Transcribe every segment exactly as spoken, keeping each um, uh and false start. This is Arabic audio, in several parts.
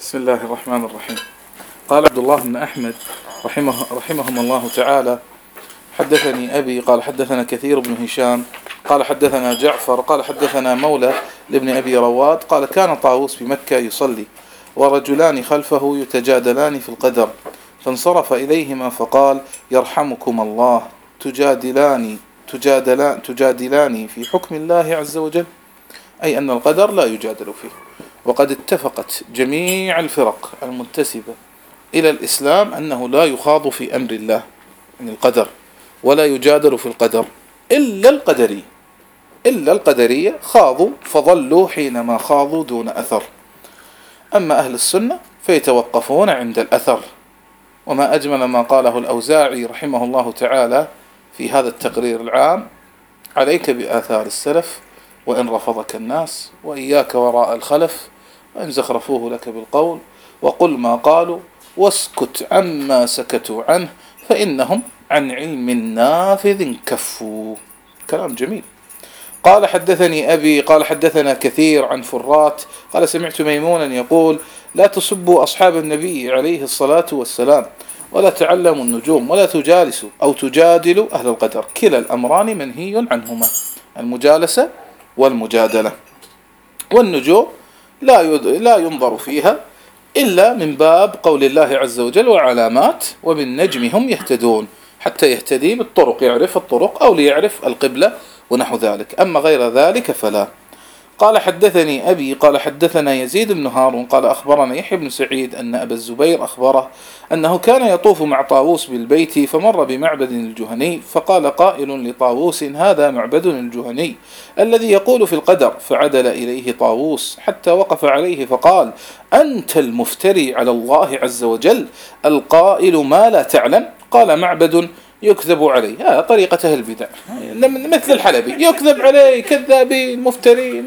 بسم الله الرحمن الرحيم. قال عبد الله بن أحمد رحمه رحمهم الله تعالى: حدثني أبي قال حدثنا كثير بن هشام قال حدثنا جعفر قال حدثنا مولى لابن أبي رواد قال: كان طاووس بمكة يصلي ورجلان خلفه يتجادلان في القدر، فانصرف إليهما فقال: يرحمكم الله، تجادلان تجادلان تجادلان في حكم الله عز وجل، أي أن القدر لا يجادل فيه. وقد اتفقت جميع الفرق المنتسبة إلى الإسلام أنه لا يخاض في أمر الله من القدر ولا يجادل في القدر إلا القدرية إلا القدرية خاضوا فظلوا حينما خاضوا دون أثر. أما أهل السنة فيتوقفون عند الأثر. وما أجمل ما قاله الأوزاعي رحمه الله تعالى في هذا التقرير العام: عليك بآثار السلف وإن رفضك الناس، وإياك وراء الخلف وإن زخرفوه لك بالقول، وقل ما قالوا واسكت عما سكتوا عنه فإنهم عن علم نافذ كفوا. كلام جميل. قال حدثني أبي قال حدثنا كثير عن فرات قال: سمعت ميمونا يقول: لا تسبوا أصحاب النبي عليه الصلاة والسلام، ولا تعلموا النجوم، ولا تجالسوا أو تجادلوا أهل القدر، كلا الأمران منهي عنهما، المجالسة والمجادلة. والنجوم لا لا ينظر فيها إلا من باب قول الله عز وجل: وعلامات وبالنجم هم يهتدون، حتى يهتدي بالطرق، يعرف الطرق أو ليعرف القبلة ونحو ذلك. أما غير ذلك فلا. قال حدثني أبي قال حدثنا يزيد بن هارون قال أخبرنا يحيى بن سعيد أن أبا الزبير أخبره أنه كان يطوف مع طاووس بالبيت فمر بمعبد الجهني، فقال قائل لطاووس: هذا معبد الجهني الذي يقول في القدر، فعدل إليه طاووس حتى وقف عليه فقال: أنت المفتري على الله عز وجل القائل ما لا تعلم. قال: معبد يكذب عليه. هذا طريقة أهل البدع، مثل الحلبي، يكذب عليه، كذابين، مفترين،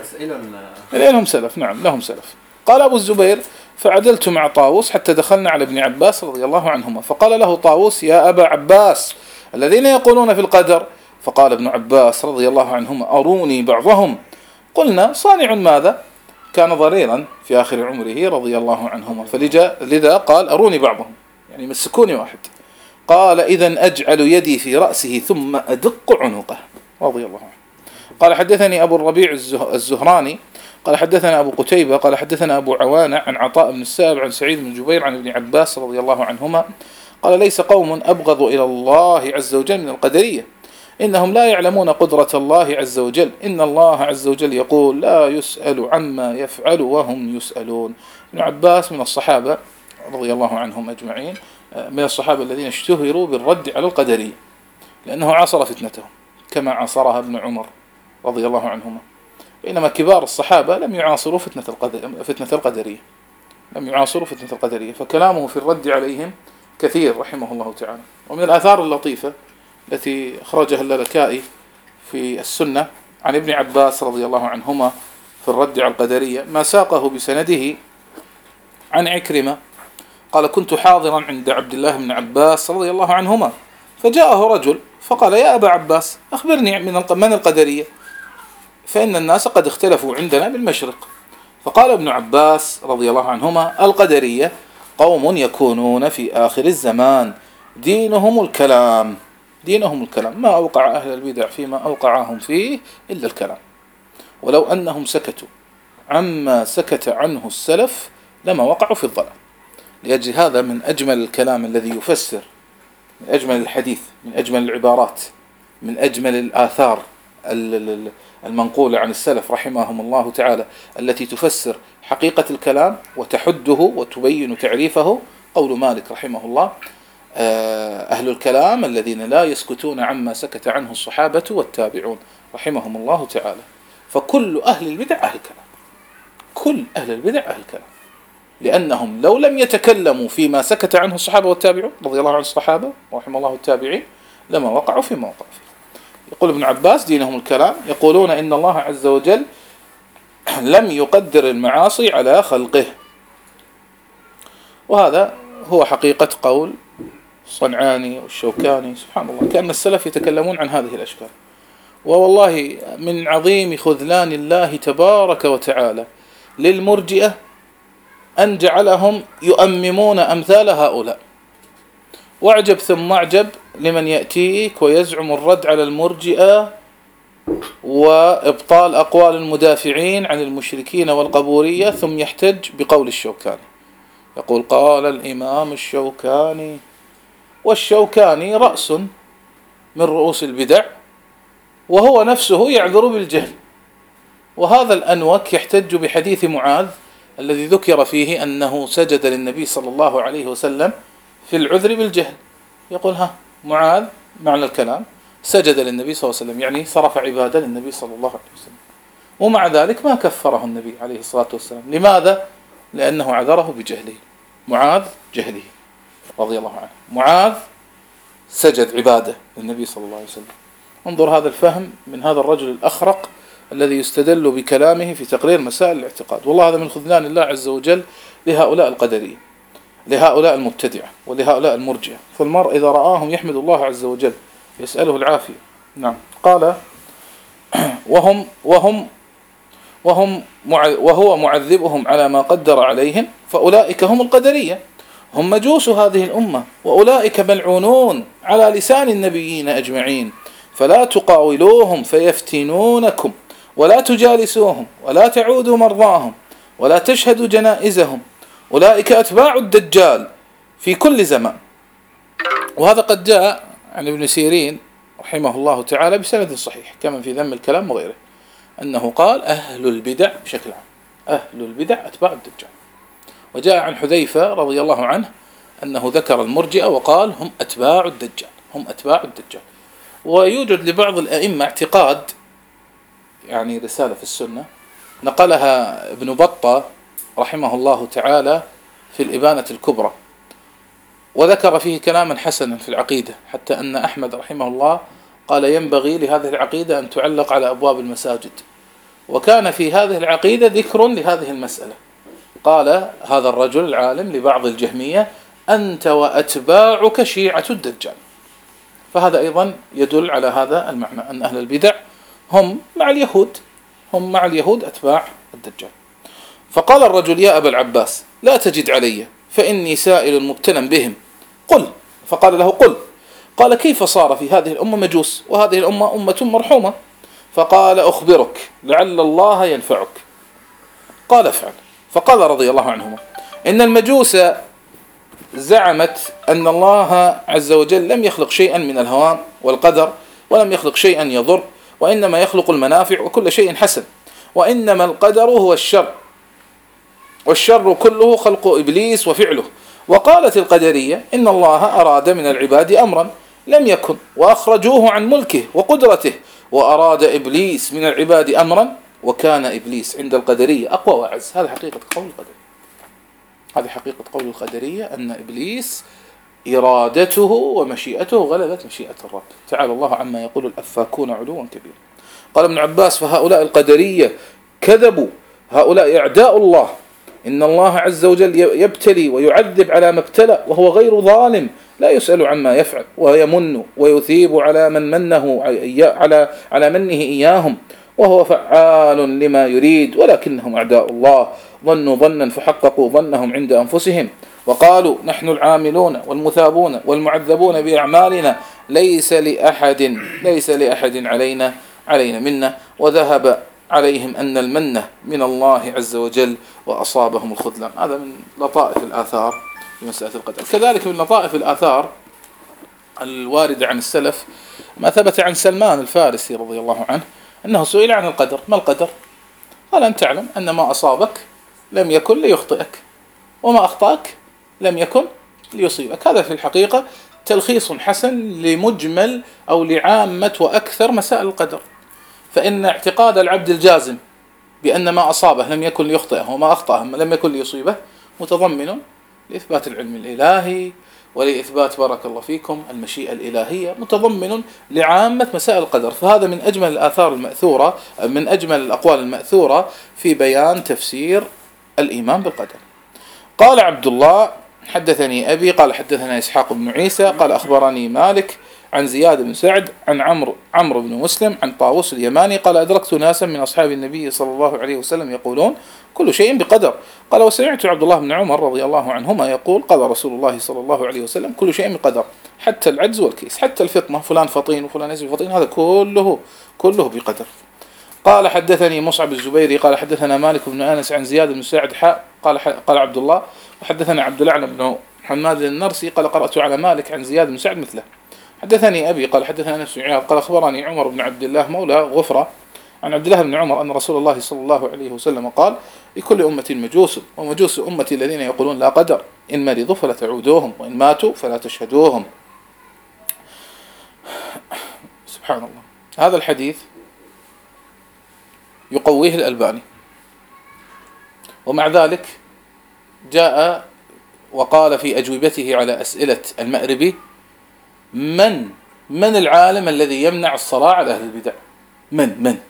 لهم سلف. نعم لهم سلف. قال أبو الزبير: فعدلت مع طاووس حتى دخلنا على ابن عباس رضي الله عنهما، فقال له طاووس: يا أبا عباس، الذين يقولون في القدر. فقال ابن عباس رضي الله عنهما: أروني بعضهم. قلنا: صانع ماذا؟ كان ضريرا في آخر عمره رضي الله عنهما، فلذا قال: أروني بعضهم، يعني مسكوني واحد. قال: إذن أجعل يدي في رأسه ثم أدق عنقه، رضي الله عنه. قال حدثني أبو الربيع الزهراني قال حدثنا أبو قتيبة قال حدثنا أبو عوانة عن عطاء بن السائب عن سعيد بن جبير عن ابن عباس رضي الله عنهما قال: ليس قوم أبغض إلى الله عز وجل من القدرية، إنهم لا يعلمون قدرة الله عز وجل. إن الله عز وجل يقول: لا يسأل عما يفعل وهم يسألون. ابن عباس من الصحابة رضي الله عنهم أجمعين، من الصحابة الذين اشتهروا بالرد على القدرية، لأنه عاصر فتنتهم كما عاصرها ابن عمر رضي الله عنهما، بينما كبار الصحابة لم يعاصروا فتنة القدر فتنة القدرية لم يعاصروا فتنة القدرية فكلامه في الرد عليهم كثير رحمه الله تعالى. ومن الآثار اللطيفة التي أخرجها اللالكائي في السنة عن ابن عباس رضي الله عنهما في الرد على القدرية ما ساقه بسنده عن عكرمة قال: كنت حاضرا عند عبد الله بن عباس رضي الله عنهما، فجاءه رجل فقال: يا أبا عباس، أخبرني من القدرية، فإن الناس قد اختلفوا عندنا بالمشرق. فقال ابن عباس رضي الله عنهما: القدرية قوم يكونون في آخر الزمان، دينهم الكلام دينهم الكلام ما أوقع أهل البدع فيما أوقعهم فيه إلا الكلام، ولو أنهم سكتوا عما سكت عنه السلف لما وقعوا في الضلال. لأجل هذا من أجمل الكلام الذي يفسر، من أجمل الحديث، من أجمل العبارات، من أجمل الآثار المنقولة عن السلف رحمهم الله تعالى التي تفسر حقيقة الكلام وتحده وتبين تعريفه، قول مالك رحمه الله: أهل الكلام الذين لا يسكتون عما سكت عنه الصحابة والتابعون رحمهم الله تعالى. فكل أهل البدع أهل الكلام، كل أهل البدع أهل الكلام، لأنهم لو لم يتكلموا فيما سكت عنه الصحابة والتابعون رضي الله عن الصحابة ورحمه الله التابعين لما وقعوا فيما وقعوا فيه. يقول ابن عباس: دينهم الكلام، يقولون إن الله عز وجل لم يقدر المعاصي على خلقه. وهذا هو حقيقة قول صنعاني والشوكاني، سبحان الله، كأن السلف يتكلمون عن هذه الأشكال. ووالله من عظيم خذلان الله تبارك وتعالى للمرجئة أن جعلهم يؤممون أمثال هؤلاء. واعجب ثم اعجب لمن يأتيك ويزعم الرد على المرجئة وإبطال أقوال المدافعين عن المشركين والقبورية، ثم يحتج بقول الشوكاني، يقول قال الإمام الشوكاني، والشوكاني رأس من رؤوس البدع، وهو نفسه يعذر بالجهل. وهذا الأنوك يحتج بحديث معاذ الذي ذكر فيه أنه سجد للنبي صلى الله عليه وسلم في العذر بالجهل. يقول ها معاذ معنى الكلام سجد للنبي صلى الله عليه وسلم، يعني صرف عبادة للنبي صلى الله عليه وسلم، ومع ذلك ما كفره النبي عليه الصلاة والسلام. لماذا؟ لأنه عذره بجهله. معاذ جهله رضي الله عنه، معاذ سجد عبادة للنبي صلى الله عليه وسلم. انظر هذا الفهم من هذا الرجل الأخرق الذي يستدل بكلامه في تقرير مسائل الاعتقاد. والله هذا من خذلان الله عز وجل لهؤلاء القدرية، لهؤلاء المبتدعة، ولهؤلاء المرجئة. فالمرء إذا رآهم يحمد الله عز وجل يسأله العافية. نعم. قال وهم وهم وهم وهو معذبهم على ما قدر عليهم، فأولئك هم القدرية، هم مجوس هذه الأمة، وأولئك ملعونون على لسان النبيين أجمعين، فلا تقاولوهم فيفتنونكم، ولا تجالسوهم، ولا تعودوا مرضاهم، ولا تشهدوا جنائزهم. أولئك أتباع الدجال في كل زمان. وهذا قد جاء عن ابن سيرين رحمه الله تعالى بسند صحيح كما في ذم الكلام وغيره، أنه قال أهل البدع بشكل عام، أهل البدع أتباع الدجال. وجاء عن حذيفة رضي الله عنه أنه ذكر المرجئة وقال هم أتباع الدجال، هم أتباع الدجال. ويوجد لبعض الأئمة اعتقاد، يعني رسالة في السنة نقلها ابن بطة رحمه الله تعالى في الإبانة الكبرى، وذكر فيه كلاما حسنا في العقيدة، حتى أن أحمد رحمه الله قال ينبغي لهذه العقيدة أن تعلق على أبواب المساجد. وكان في هذه العقيدة ذكر لهذه المسألة. قال هذا الرجل العالم لبعض الجهمية أنت وأتباعك شيعة الدجال. فهذا أيضا يدل على هذا المعنى، أن أهل البدع هم مع اليهود، هم مع اليهود أتباع الدجال. فقال الرجل يا أبا العباس لا تجد علي فإني سائل مبتلى بهم، قل. فقال له قل. قال كيف صار في هذه الأمة مجوس وهذه الأمة أمة مرحومة؟ فقال أخبرك لعل الله ينفعك. قال افعل. فقال رضي الله عنهما إن المجوس زعمت أن الله عز وجل لم يخلق شيئا من الهوام والقدر، ولم يخلق شيئا يضر، وإنما يخلق المنافع وكل شيء حسن، وإنما القدر هو الشر، والشر كله خلق إبليس وفعله. وقالت القدرية إن الله أراد من العباد أمرا لم يكن وأخرجوه عن ملكه وقدرته، وأراد إبليس من العباد أمرا وكان إبليس عند القدرية أقوى وأعز. هذا حقيقة قول القدرية، هذه حقيقة قول القدرية، أن إبليس إرادته ومشيئته غلبت مشيئة الرب. تعالى الله عما يقول الأفاكون علوا كبيرا. قال ابن عباس فهؤلاء القدرية كذبوا، هؤلاء أعداء الله. إن الله عز وجل يبتلي ويعذب على ما ابتلى، وهو غير ظالم لا يسأل عما يفعل، ويمن ويثيب على من منه على على منه إياهم، وهو فعال لما يريد، ولكنهم أعداء الله ظنوا ظنا فحققوا ظنهم عند أنفسهم، وقالوا نحن العاملون والمثابون والمعذبون بأعمالنا ليس لأحد ليس لأحد علينا علينا منا، وذهب عليهم أن المنة من الله عز وجل وأصابهم الخذلان. هذا من لطائف الآثار في مسألة القدر. كذلك من لطائف الآثار الواردة عن السلف ما ثبت عن سلمان الفارسي رضي الله عنه أنه سئل عن القدر، ما القدر؟ قال أن تعلم أن ما أصابك لم يكن ليخطئك، وما أخطأك لم يكن ليصيبك. هذا في الحقيقة تلخيص حسن لمجمل أو لعامة وأكثر مسائل القدر. فإن اعتقاد العبد الجازم بأن ما أصابه لم يكن ليخطئه وما أخطأه لم يكن ليصيبه متضمن لإثبات العلم الإلهي ولإثبات بارك الله فيكم المشيئة الإلهية، متضمن لعامة مسائل القدر. فهذا من أجمل الآثار المأثورة، من أجمل الأقوال المأثورة في بيان تفسير الإيمان بالقدر. قال عبد الله حدثني أبي قال حدثنا إسحاق بن عيسى قال أخبرني مالك عن زياد بن سعد عن عمرو عمرو بن مسلم عن طاووس اليماني قال أدركت ناسا من أصحاب النبي صلى الله عليه وسلم يقولون كل شيء بقدر. قال وسمعت عبد الله بن عمر رضي الله عنهما يقول قال رسول الله صلى الله عليه وسلم كل شيء بقدر حتى العجز والكيس، حتى الفطنة، فلان فطين وفلان ليس فطين، هذا كله كله بقدر. قال حدثني مصعب الزبيري قال حدثنا مالك بن أنس عن زياد بن سعد حاء قال قال عبد الله وحدثنا عبد الأعلى بن حماد النرسي قال قرأت على مالك عن زياد بن سعد مثله. حدثني أبي قال حدثنا أنس بن عياض قال أخبرني عمر بن عبد الله مولى غفرة عن عبد الله بن عمر أن رسول الله صلى الله عليه وسلم قال لكل أمة مجوس ومجوس أمتي الذين يقولون لا قدر إن مرضوا فلا تعودوهم وإن ماتوا فلا تشهدوهم. سبحان الله. هذا الحديث يقويه الألباني، ومع ذلك جاء وقال في أجوبته على أسئلة المأربي من من العالم الذي يمنع الصلاة على أهل البدع؟ من من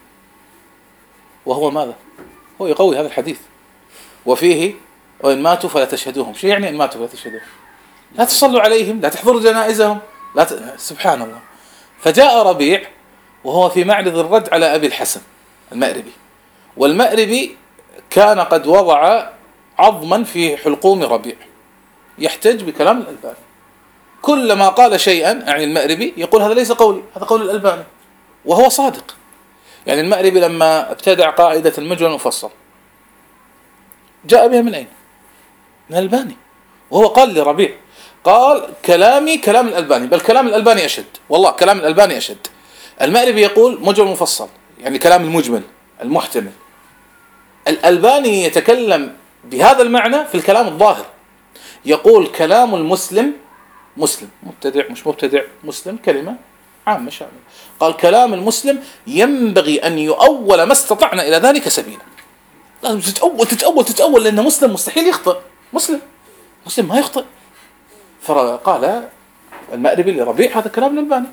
وهو ماذا؟ هو يقوي هذا الحديث وفيه وإن ماتوا فلا تشهدوهم. شو يعني إن ماتوا فلا تشهدوهم؟ لا تصلوا عليهم، لا تحضروا جنائزهم، لا ت... سبحان الله. فجاء ربيع وهو في معرض الرد على أبي الحسن المأربي، والمأربي كان قد وضع عظما في حلقوم ربيع يحتج بكلام الألباني، كلما قال شيئا يعني المأربي يقول هذا ليس قولي، هذا قول الألباني، وهو صادق. يعني المأربي لما ابتدع قاعدة المجمل المفصل جاء بها من أين؟ من الألباني، وهو قال لربيع قال كلامي كلام الألباني، بل كلام الألباني أشد، والله كلام الألباني أشد. المأربي يقول مجمل مفصل يعني كلام المجمل المحتمل، الألباني يتكلم بهذا المعنى في الكلام الظاهر، يقول كلام المسلم مسلم مبتدع مش مبتدع مسلم كلمة عامة شاملة، قال كلام المسلم ينبغي أن يؤول ما استطعنا إلى ذلك سبيلا. لازم تتأول تتأول تتأول لأن مسلم مستحيل يخطئ، مسلم مسلم ما يخطئ. فقال المأربي لربيع هذا كلام الألباني،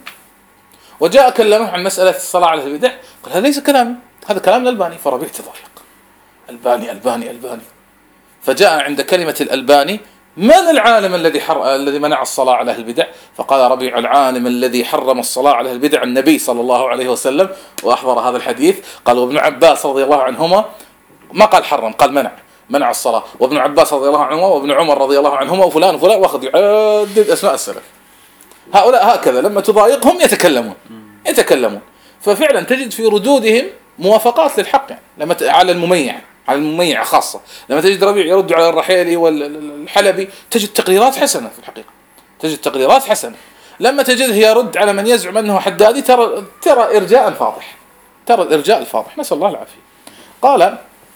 وجاء كلمه عن مسألة الصلاة على البدع قال هذا ليس كلامي، هذا كلام الألباني. فربيع تضايق، ألباني ألباني ألباني. فجاء عند كلمة الألباني من العالم الذي حر... الذي منع الصلاة على أهل البدع؟ فقال ربيع العالم الذي حرم الصلاة على أهل البدع النبي صلى الله عليه وسلم، وأحضر هذا الحديث. قال وابن عباس رضي الله عنهما ما قال حرم، قال منع منع الصلاة، وابن عباس رضي الله عنهما وابن عمر رضي الله عنهما وفلان وفلان، واخذ يعدد أسماء السلف. هؤلاء هكذا لما تضايقهم يتكلمون يتكلمون ففعلا تجد في ردودهم موافقات للحق، يعني لما ت... على المميع على المميع خاصة، لما تجد ربيع يرد على الرحيلي والحلبي تجد تقريرات حسنة في الحقيقة، تجد تقريرات حسنة. لما تجده يرد على من يزعم أنه حدادي ترى ترى إرجاء فاضح، ترى الإرجاء الفاضح، نسأل الله العافية. قال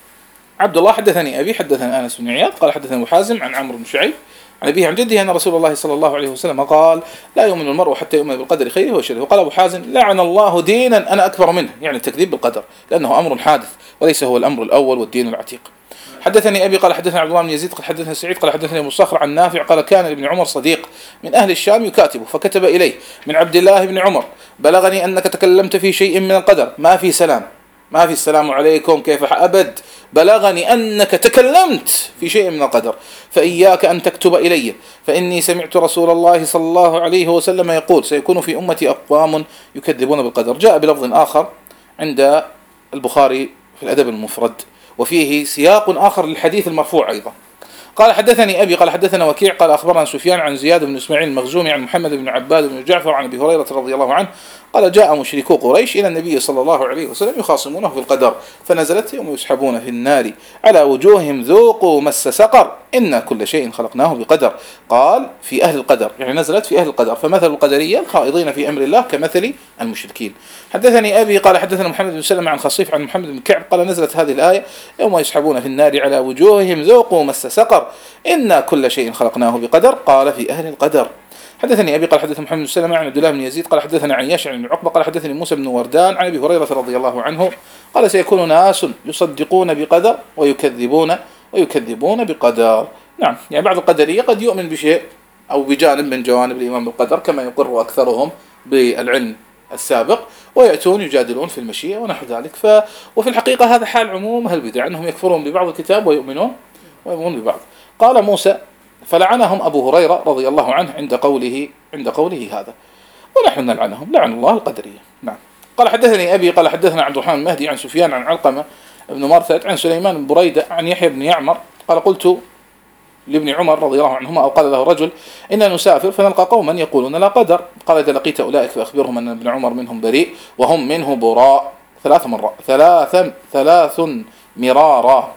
عبد الله حدثني أبي حدثني أنس بن عياض قال حدثني أبو حازم عن عمرو بن شعيب عن أبيه عن جده أن رسول الله صلى الله عليه وسلم قال لا يؤمن المرء حتى يؤمن بالقدر خيره وشره. وقال أبو حازم لعن الله دينا أنا أكبر منه، يعني التكذيب بالقدر، لأنه أمر حادث وليس هو الأمر الأول والدين العتيق. حدثني أبي قال حدثنا عبد الله بن يزيد قال حدثنا سعيد قال حدثني أبو صخر عن نافع قال كان ابن عمر صديق من أهل الشام يكاتبه، فكتب إليه من عبد الله بن عمر بلغني أنك تكلمت في شيء من القدر، ما في سلام، ما في السلام عليكم كيف أبد، بلغني أنك تكلمت في شيء من القدر، فإياك أن تكتب إلي، فإني سمعت رسول الله صلى الله عليه وسلم يقول سيكون في أمتي أقوام يكذبون بالقدر. جاء بلفظ آخر عند البخاري في الأدب المفرد وفيه سياق آخر للحديث المرفوع أيضا. قال حدثني أبي قال حدثنا وكيع قال أخبرنا سفيان عن زياد بن إسماعيل المخزومي عن محمد بن عباد بن جعفر عن أبي هريرة رضي الله عنه قال جاء مشركو قريش إلى النبي صلى الله عليه وسلم يخاصمونه في القدر، فنزلت يوم يسحبون في النار على وجوههم ذوقوا مس سقر إن كل شيء خلقناه بقدر. قال في أهل القدر، يعني نزلت في أهل القدر، فمثل القدرية الخائضين في أمر الله كمثل المشركين. حدثني أبي قال حدثنا محمد بن سلمة عن خصيف عن محمد بن كعب قال نزلت هذه الآية يوم يسحبون في النار على وجوههم ذوقوا مس سقر إن كل شيء خلقناه بقدر. قال في أهل القدر. حدثني أبي قال حدثنا محمد بن سلمة عن عبد الله بن يزيد قال حدثنا عياش عن عقبة قال حدثني موسى بن وردان عن أبي هريرة رضي الله عنه قال سيكون ناس يصدقون بقدر ويكذبون ويكذبون بقدر. نعم، يعني بعض القدرية قد يؤمن بشيء أو بجانب من جوانب الإيمان بالقدر كما يقر أكثرهم بالعلم السابق، ويأتون يجادلون في المشيئة ونحو ذلك. ف... وفي الحقيقة هذا حال عموم أهل البدع أنهم يكفرون ببعض الكتاب ويؤمنون ويؤمنون ببعض. قال موسى فلعنهم أبو هريرة رضي الله عنه عند قوله عند قوله هذا. ونحن نلعنهم لعن الله القدرية. نعم. قال حدثني أبي قال حدثنا عبد الرحمن المهدي عن سفيان عن علقمة بن مرثد عن سليمان بن بريدة عن يحيى بن يعمر قال قلت لابن عمر رضي الله عنهما أو قال له رجل إننا نسافر فنلقى قوما يقولون لا قدر، قال إذا لقيت أولئك فأخبرهم أن ابن عمر منهم بريء وهم منه براء. ثلاث مرات ثلاث ثلاث مرارا.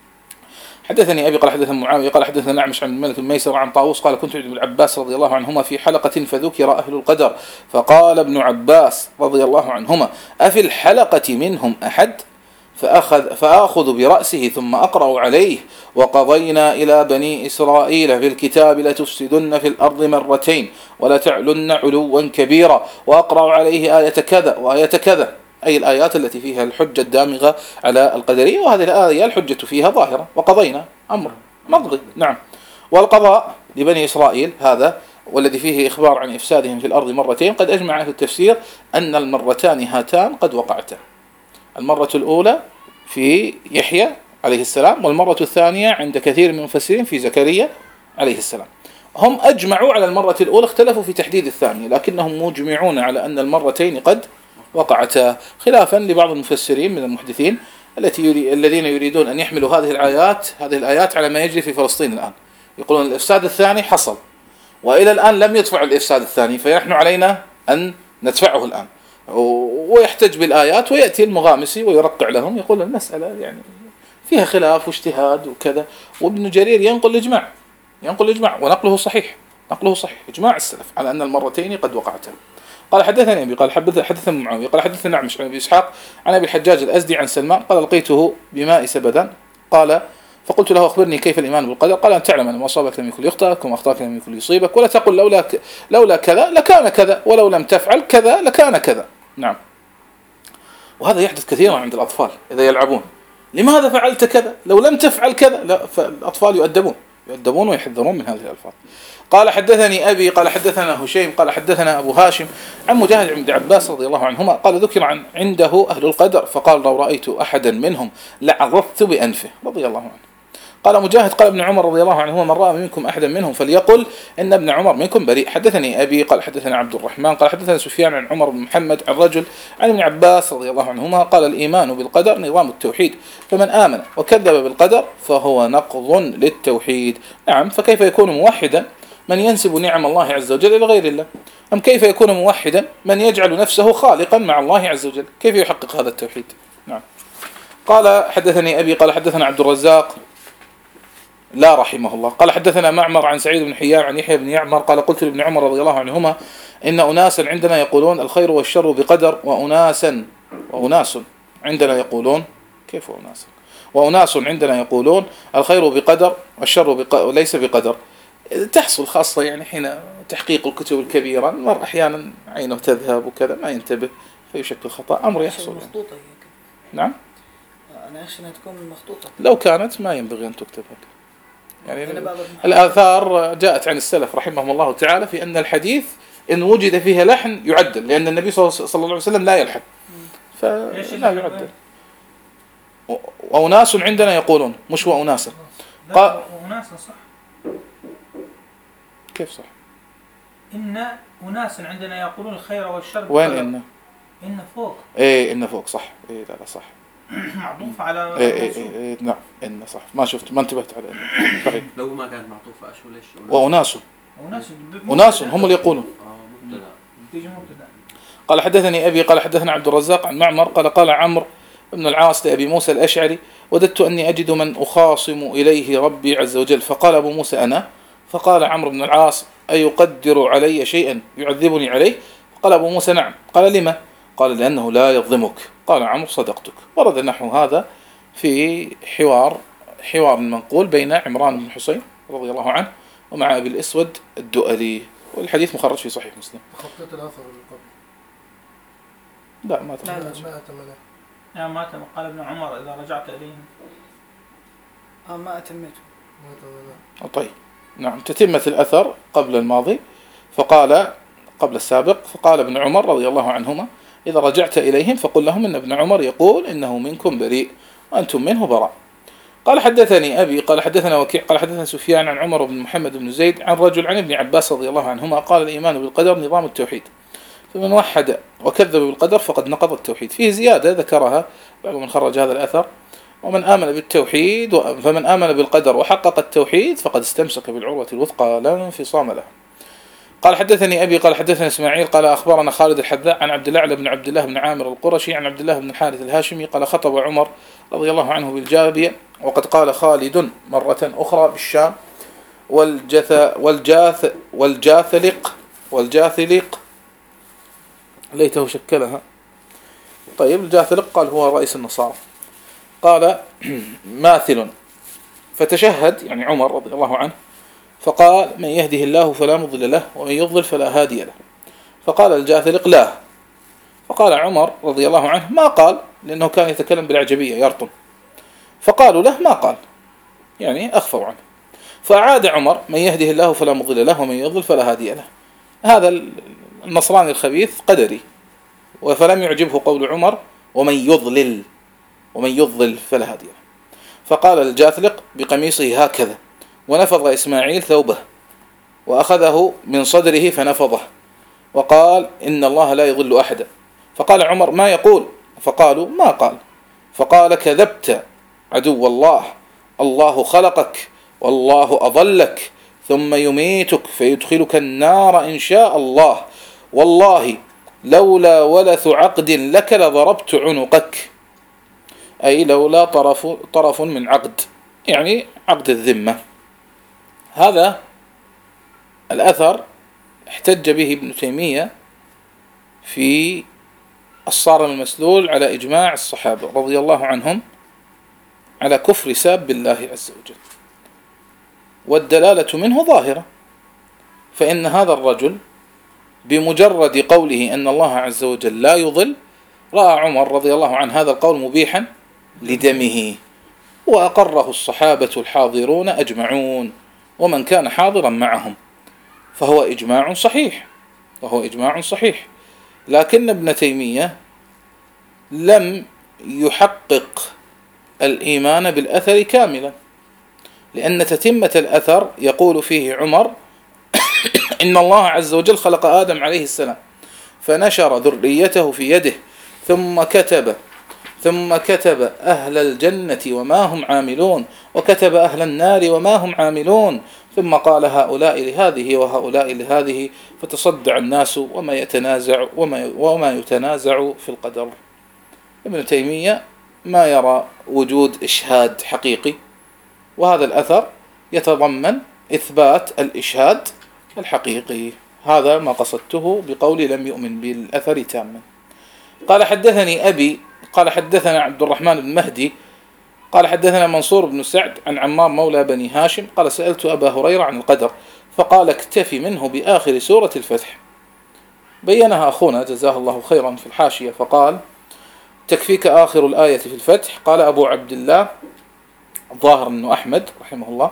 حدثني أبي قال حدثنا معاوية قال حدثنا نعمش عن الملك الميسر عن طاووس قال كنت عند ابن عباس رضي الله عنهما في حلقة فذكر أهل القدر فقال ابن عباس رضي الله عنهما أفي الحلقة منهم أحد؟ فأخذ فآخذ برأسه ثم أقرأ عليه وقضينا إلى بني إسرائيل في الكتاب لتفسدن في الأرض مرتين ولتعلن علوا كبيرا، وأقرأ عليه آية كذا وآية كذا، أي الآيات التي فيها الحجة الدامغة على القدرية، وهذه الآية الحجة فيها ظاهرة. وقضينا أمر مقضي. نعم. والقضاء لبني إسرائيل هذا والذي فيه إخبار عن إفسادهم في الأرض مرتين قد أجمع أهل التفسير أن المرتان هاتان قد وقعتا، المرة الأولى في يحيى عليه السلام والمرة الثانية عند كثير من المفسرين في زكريا عليه السلام. هم أجمعوا على المرة الأولى، اختلفوا في تحديد الثانية، لكنهم مجمعون على أن المرتين قد وقعتا، خلافا لبعض المفسرين من المحدثين التي يري... الذين يريدون أن يحملوا هذه الآيات هذه الآيات على ما يجري في فلسطين الآن، يقولون الإفساد الثاني حصل وإلى الآن لم يدفع الإفساد الثاني، فنحن علينا أن ندفعه الآن، ويحتج بالآيات ويأتي المغامسي ويرقع لهم يقول المسألة يعني فيها خلاف واجتهاد وكذا، وابن جرير ينقل الإجماع ينقل الإجماع ونقله صحيح نقله صحيح إجماع السلف على أن المرتين قد وقعتا. قال حدثني أبي قال حدثنا معاوية قال حدثنا نعمش عن أبي إسحاق عن أبي الحجاج الأزدي عن سلمان قال لقيته بماء سبدا قال فقلت له أخبرني كيف الإيمان بالقدر؟ قال أن تعلم أن ما أصابك لم يكن ليخطئك وما أخطأك لم يكن ليصيبك، ولا تقل لولا ك... لولا كذا لكان كذا ولو لم تفعل كذا لكان كذا. نعم. وهذا يحدث كثيرا عند الأطفال إذا يلعبون، لماذا فعلت كذا؟ لو لم تفعل كذا. لا، فالأطفال يؤدبون يؤدبون ويحذرون من هذه الألفاظ. قال حدثني أبي قال حدثنا هشيم قال حدثنا أبو هاشم عن مجاهد عند عباس رضي الله عنهما قال ذكر عن عنده أهل القدر فقال لو رأيت أحدا منهم لعضضت بأنفه رضي الله عنه. قال مجاهد قال ابن عمر رضي الله عنهما من رأى منكم أحدا منهم فليقل إن ابن عمر منكم بريء. حدثني أبي قال حدثنا عبد الرحمن قال حدثنا سفيان عن عمر بن محمد عن رجل عن ابن عباس رضي الله عنهما قال الإيمان بالقدر نظام التوحيد، فمن آمن وكذب بالقدر فهو نقض للتوحيد. نعم. فكيف يكون موحدا من ينسب نعم الله عز وجل إلى غير الله؟ أم كيف يكون موحدا من يجعل نفسه خالقا مع الله عز وجل؟ كيف يحقق هذا التوحيد؟ نعم. قال حدثني أبي قال حدثنا عبد الرزاق لا رحمه الله قال حدثنا معمر عن سعيد بن حيان عن يحيى بن يعمر قال قلت لابن عمر رضي الله عنهما إن أناسا عندنا يقولون الخير والشر بقدر وأناسا وأناس عندنا يقولون كيف أناس وأناس عندنا يقولون الخير بقدر والشر بق... وليس بقدر. تحصل خاصة يعني حين تحقيق الكتب الكبيرة المرء أحيانا عينه تذهب وكذا ما ينتبه فيشكل خطأ، أمر يحصل يعني. نعم. أنا أخشى أنها تكون مخطوطة، لو كانت ما ينبغي أن تكتب هكذا. يعني الآثار جاءت عن السلف رحمهم الله تعالى في أن الحديث إن وجد فيها لحن يعدل، لأن النبي صلى الله عليه وسلم لا يلحن فلا يعدل. وأناس عندنا يقولون مش وأناسا قال أناسا صح. كيف صح؟ إن أناس عندنا يقولون الخير والشر. وين إن؟ إن فوق. إيه إن فوق صح. إيه لا لا صح. معطوف على. إيه إيه إيه نعم إن صح، ما شفت ما انتبهت على إن. صحيح. لو ما كانت معطوفة أشو ليش؟ وأناس. أناس. أناس هم اللي يقولون. آه مبتدأ. تيجي مبتدأ. قال حدثني أبي قال حدثنا عبد الرزاق عن معمر قال قال عمرو بن العاص لأبي موسى الأشعري وددت أني أجد من أخاصم إليه ربي عز وجل، فقال أبو موسى أنا، فقال عمرو بن العاص أيقدر علي شيئا يعذبني عليه؟ قال أبو موسى نعم. قال لما؟ قال لأنه لا يظلمك. قال عمرو صدقتك. ورد نحو هذا في حوار حوار منقول بين عمران بن حسين رضي الله عنه ومع أبي الأسود الدؤلي، والحديث مخرج في صحيح مسلم. خطيت الأثر اللي قبل. لا ما لا ما أتمنى. لا ما تم. قال ابن عمر إذا رجعت إليهم. آه ما أتميته. ما أتمنى. طيب نعم. تتمة الأثر قبل الماضي فقال قبل السابق فقال ابن عمر رضي الله عنهما إذا رجعت إليهم فقل لهم إن ابن عمر يقول إنه منكم بريء وأنتم منه براء. قال حدثني أبي قال حدثنا وكيع قال حدثنا سفيان عن عمر بن محمد بن زيد عن رجل عن ابن عباس رضي الله عنهما قال الإيمان بالقدر نظام التوحيد، فمن وحد وكذب بالقدر فقد نقض التوحيد. فيه زيادة ذكرها بعض من خرج هذا الأثر: ومن آمن بالتوحيد فمن آمن بالقدر وحقق التوحيد فقد استمسك بالعروة الوثقى لا انفصام لها. قال حدثني أبي قال حدثنا إسماعيل قال أخبرنا خالد الحذاء عن عبد الأعلى بن عبد الله بن عامر القرشي عن عبد الله بن الحارث الهاشمي قال خطب عمر رضي الله عنه بالجابية، وقد قال خالد مرة أخرى بالشام: والجث والجاث والجاثلق والجاثلق ليته شكلها. طيب الجاثلق قال هو رئيس النصارى. قال ماثل، فتشهد يعني عمر رضي الله عنه فقال: من يهده الله فلا مضل له ومن يضلل فلا هادي له. فقال الجاثلق: لا. فقال عمر رضي الله عنه: ما قال، لأنه كان يتكلم بالعجبية يرطن. فقالوا له: ما قال، يعني أخفوا عنه. فأعاد عمر: من يهده الله فلا مضل له ومن يضلل فلا هادي له. هذا النصراني الخبيث قدري، فلم يعجبه قول عمر: ومن يضلل ومن يضلل فلا هادي له. فقال الجاثلق بقميصه هكذا، ونفض إسماعيل ثوبه وأخذه من صدره فنفضه، وقال: إن الله لا يضل أحدا. فقال عمر: ما يقول؟ فقالوا: ما قال. فقال: كذبت عدو الله، الله خلقك والله أضلك ثم يميتك فيدخلك النار إن شاء الله، والله لولا ولث عقد لك لضربت عنقك، أي لولا طرف, طرف من عقد، يعني عقد الذمة. هذا الأثر احتج به ابن تيمية في الصارم المسلول على إجماع الصحابة رضي الله عنهم على كفر ساب الله عز وجل، والدلالة منه ظاهرة. فإن هذا الرجل بمجرد قوله أن الله عز وجل لا يضل، رأى عمر رضي الله عنه هذا القول مبيحا لدمه، وأقره الصحابة الحاضرون أجمعون ومن كان حاضرا معهم، فهو إجماع صحيح وهو إجماع صحيح. لكن ابن تيمية لم يحقق الإيمان بالأثر كاملا، لأن تتمة الأثر يقول فيه عمر: إن الله عز وجل خلق آدم عليه السلام فنشر ذريته في يده ثم كتب ثم كتب أهل الجنة وما هم عاملون، وكتب أهل النار وما هم عاملون، ثم قال: هؤلاء لهذه وهؤلاء لهذه، فتصدع الناس وما يتنازع وما, وما يتنازع في القدر. ابن تيمية ما يرى وجود إشهاد حقيقي، وهذا الأثر يتضمن إثبات الإشهاد الحقيقي. هذا ما قصدته بقولي لم يؤمن بالأثر تاما. قال حدثني أبي قال حدثنا عبد الرحمن بن مهدي قال حدثنا منصور بن سعد عن عمار مولى بني هاشم قال: سألت أبا هريرة عن القدر فقال: اكتفي منه بآخر سورة الفتح. بينها أخونا جزاه الله خيرا في الحاشية فقال: تكفيك آخر الآية في الفتح. قال أبو عبد الله ظاهر بن أحمد رحمه الله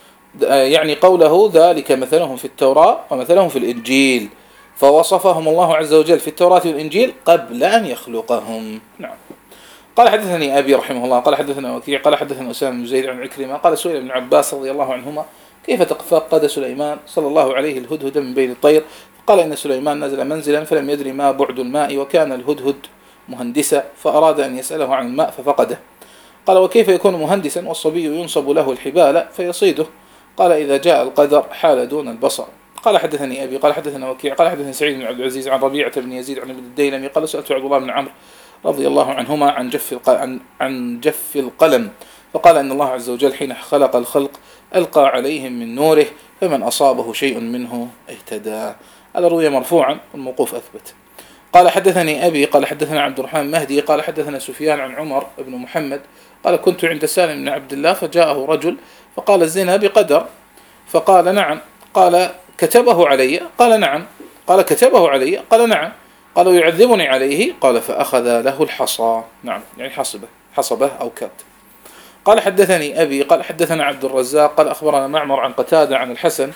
يعني قوله: ذلك مثلهم في التوراة ومثلهم في الإنجيل، فوصفهم الله عز وجل في التوراة والإنجيل قبل أن يخلقهم. نعم. قال حدثني أبي رحمه الله قال حدثنا وكيع قال حدثنا أسامة بن زيد عن عكرمة قال: سئل ابن عباس رضي الله عنهما: كيف تفقد سليمان صلى الله عليه الهدهد من بين الطير؟ قال: إن سليمان نزل منزلا فلم يدري ما بعد الماء، وكان الهدهد مهندسا فأراد أن يسأله عن الماء ففقده. قال: وكيف يكون مهندسا والصبي ينصب له الحبال فيصيده؟ قال: إذا جاء القدر حال دون البصر. قال حدثني أبي قال حدثنا وكيع قال حدثني سعيد بن عبد العزيز عن ربيعة بن يزيد عن ابن الديلمي قال: سألت عبد الله بن عمرو رضي الله عنهما عن جف عن عن جف القلم، فقال: إن الله عز وجل حين خلق الخلق ألقى عليهم من نوره، فمن أصابه شيء منه اهتدى. هذا روي مرفوعا والموقوف أثبت. قال حدثني أبي قال حدثنا عبد الرحمن مهدي قال حدثنا سفيان عن عمر بن محمد قال: كنت عند سالم بن عبد الله فجاءه رجل فقال: الزنا بقدر؟ فقال: نعم. قال: كتبه علي؟ قال: نعم. قال: كتبه علي؟ قال: نعم. قالوا: يعذبني عليه؟ قال: فأخذ له الحصى. نعم، يعني حصبه حصبه أو كات. قال حدثني أبي قال حدثنا عبد الرزاق قال أخبرنا معمر عن قتادة عن الحسن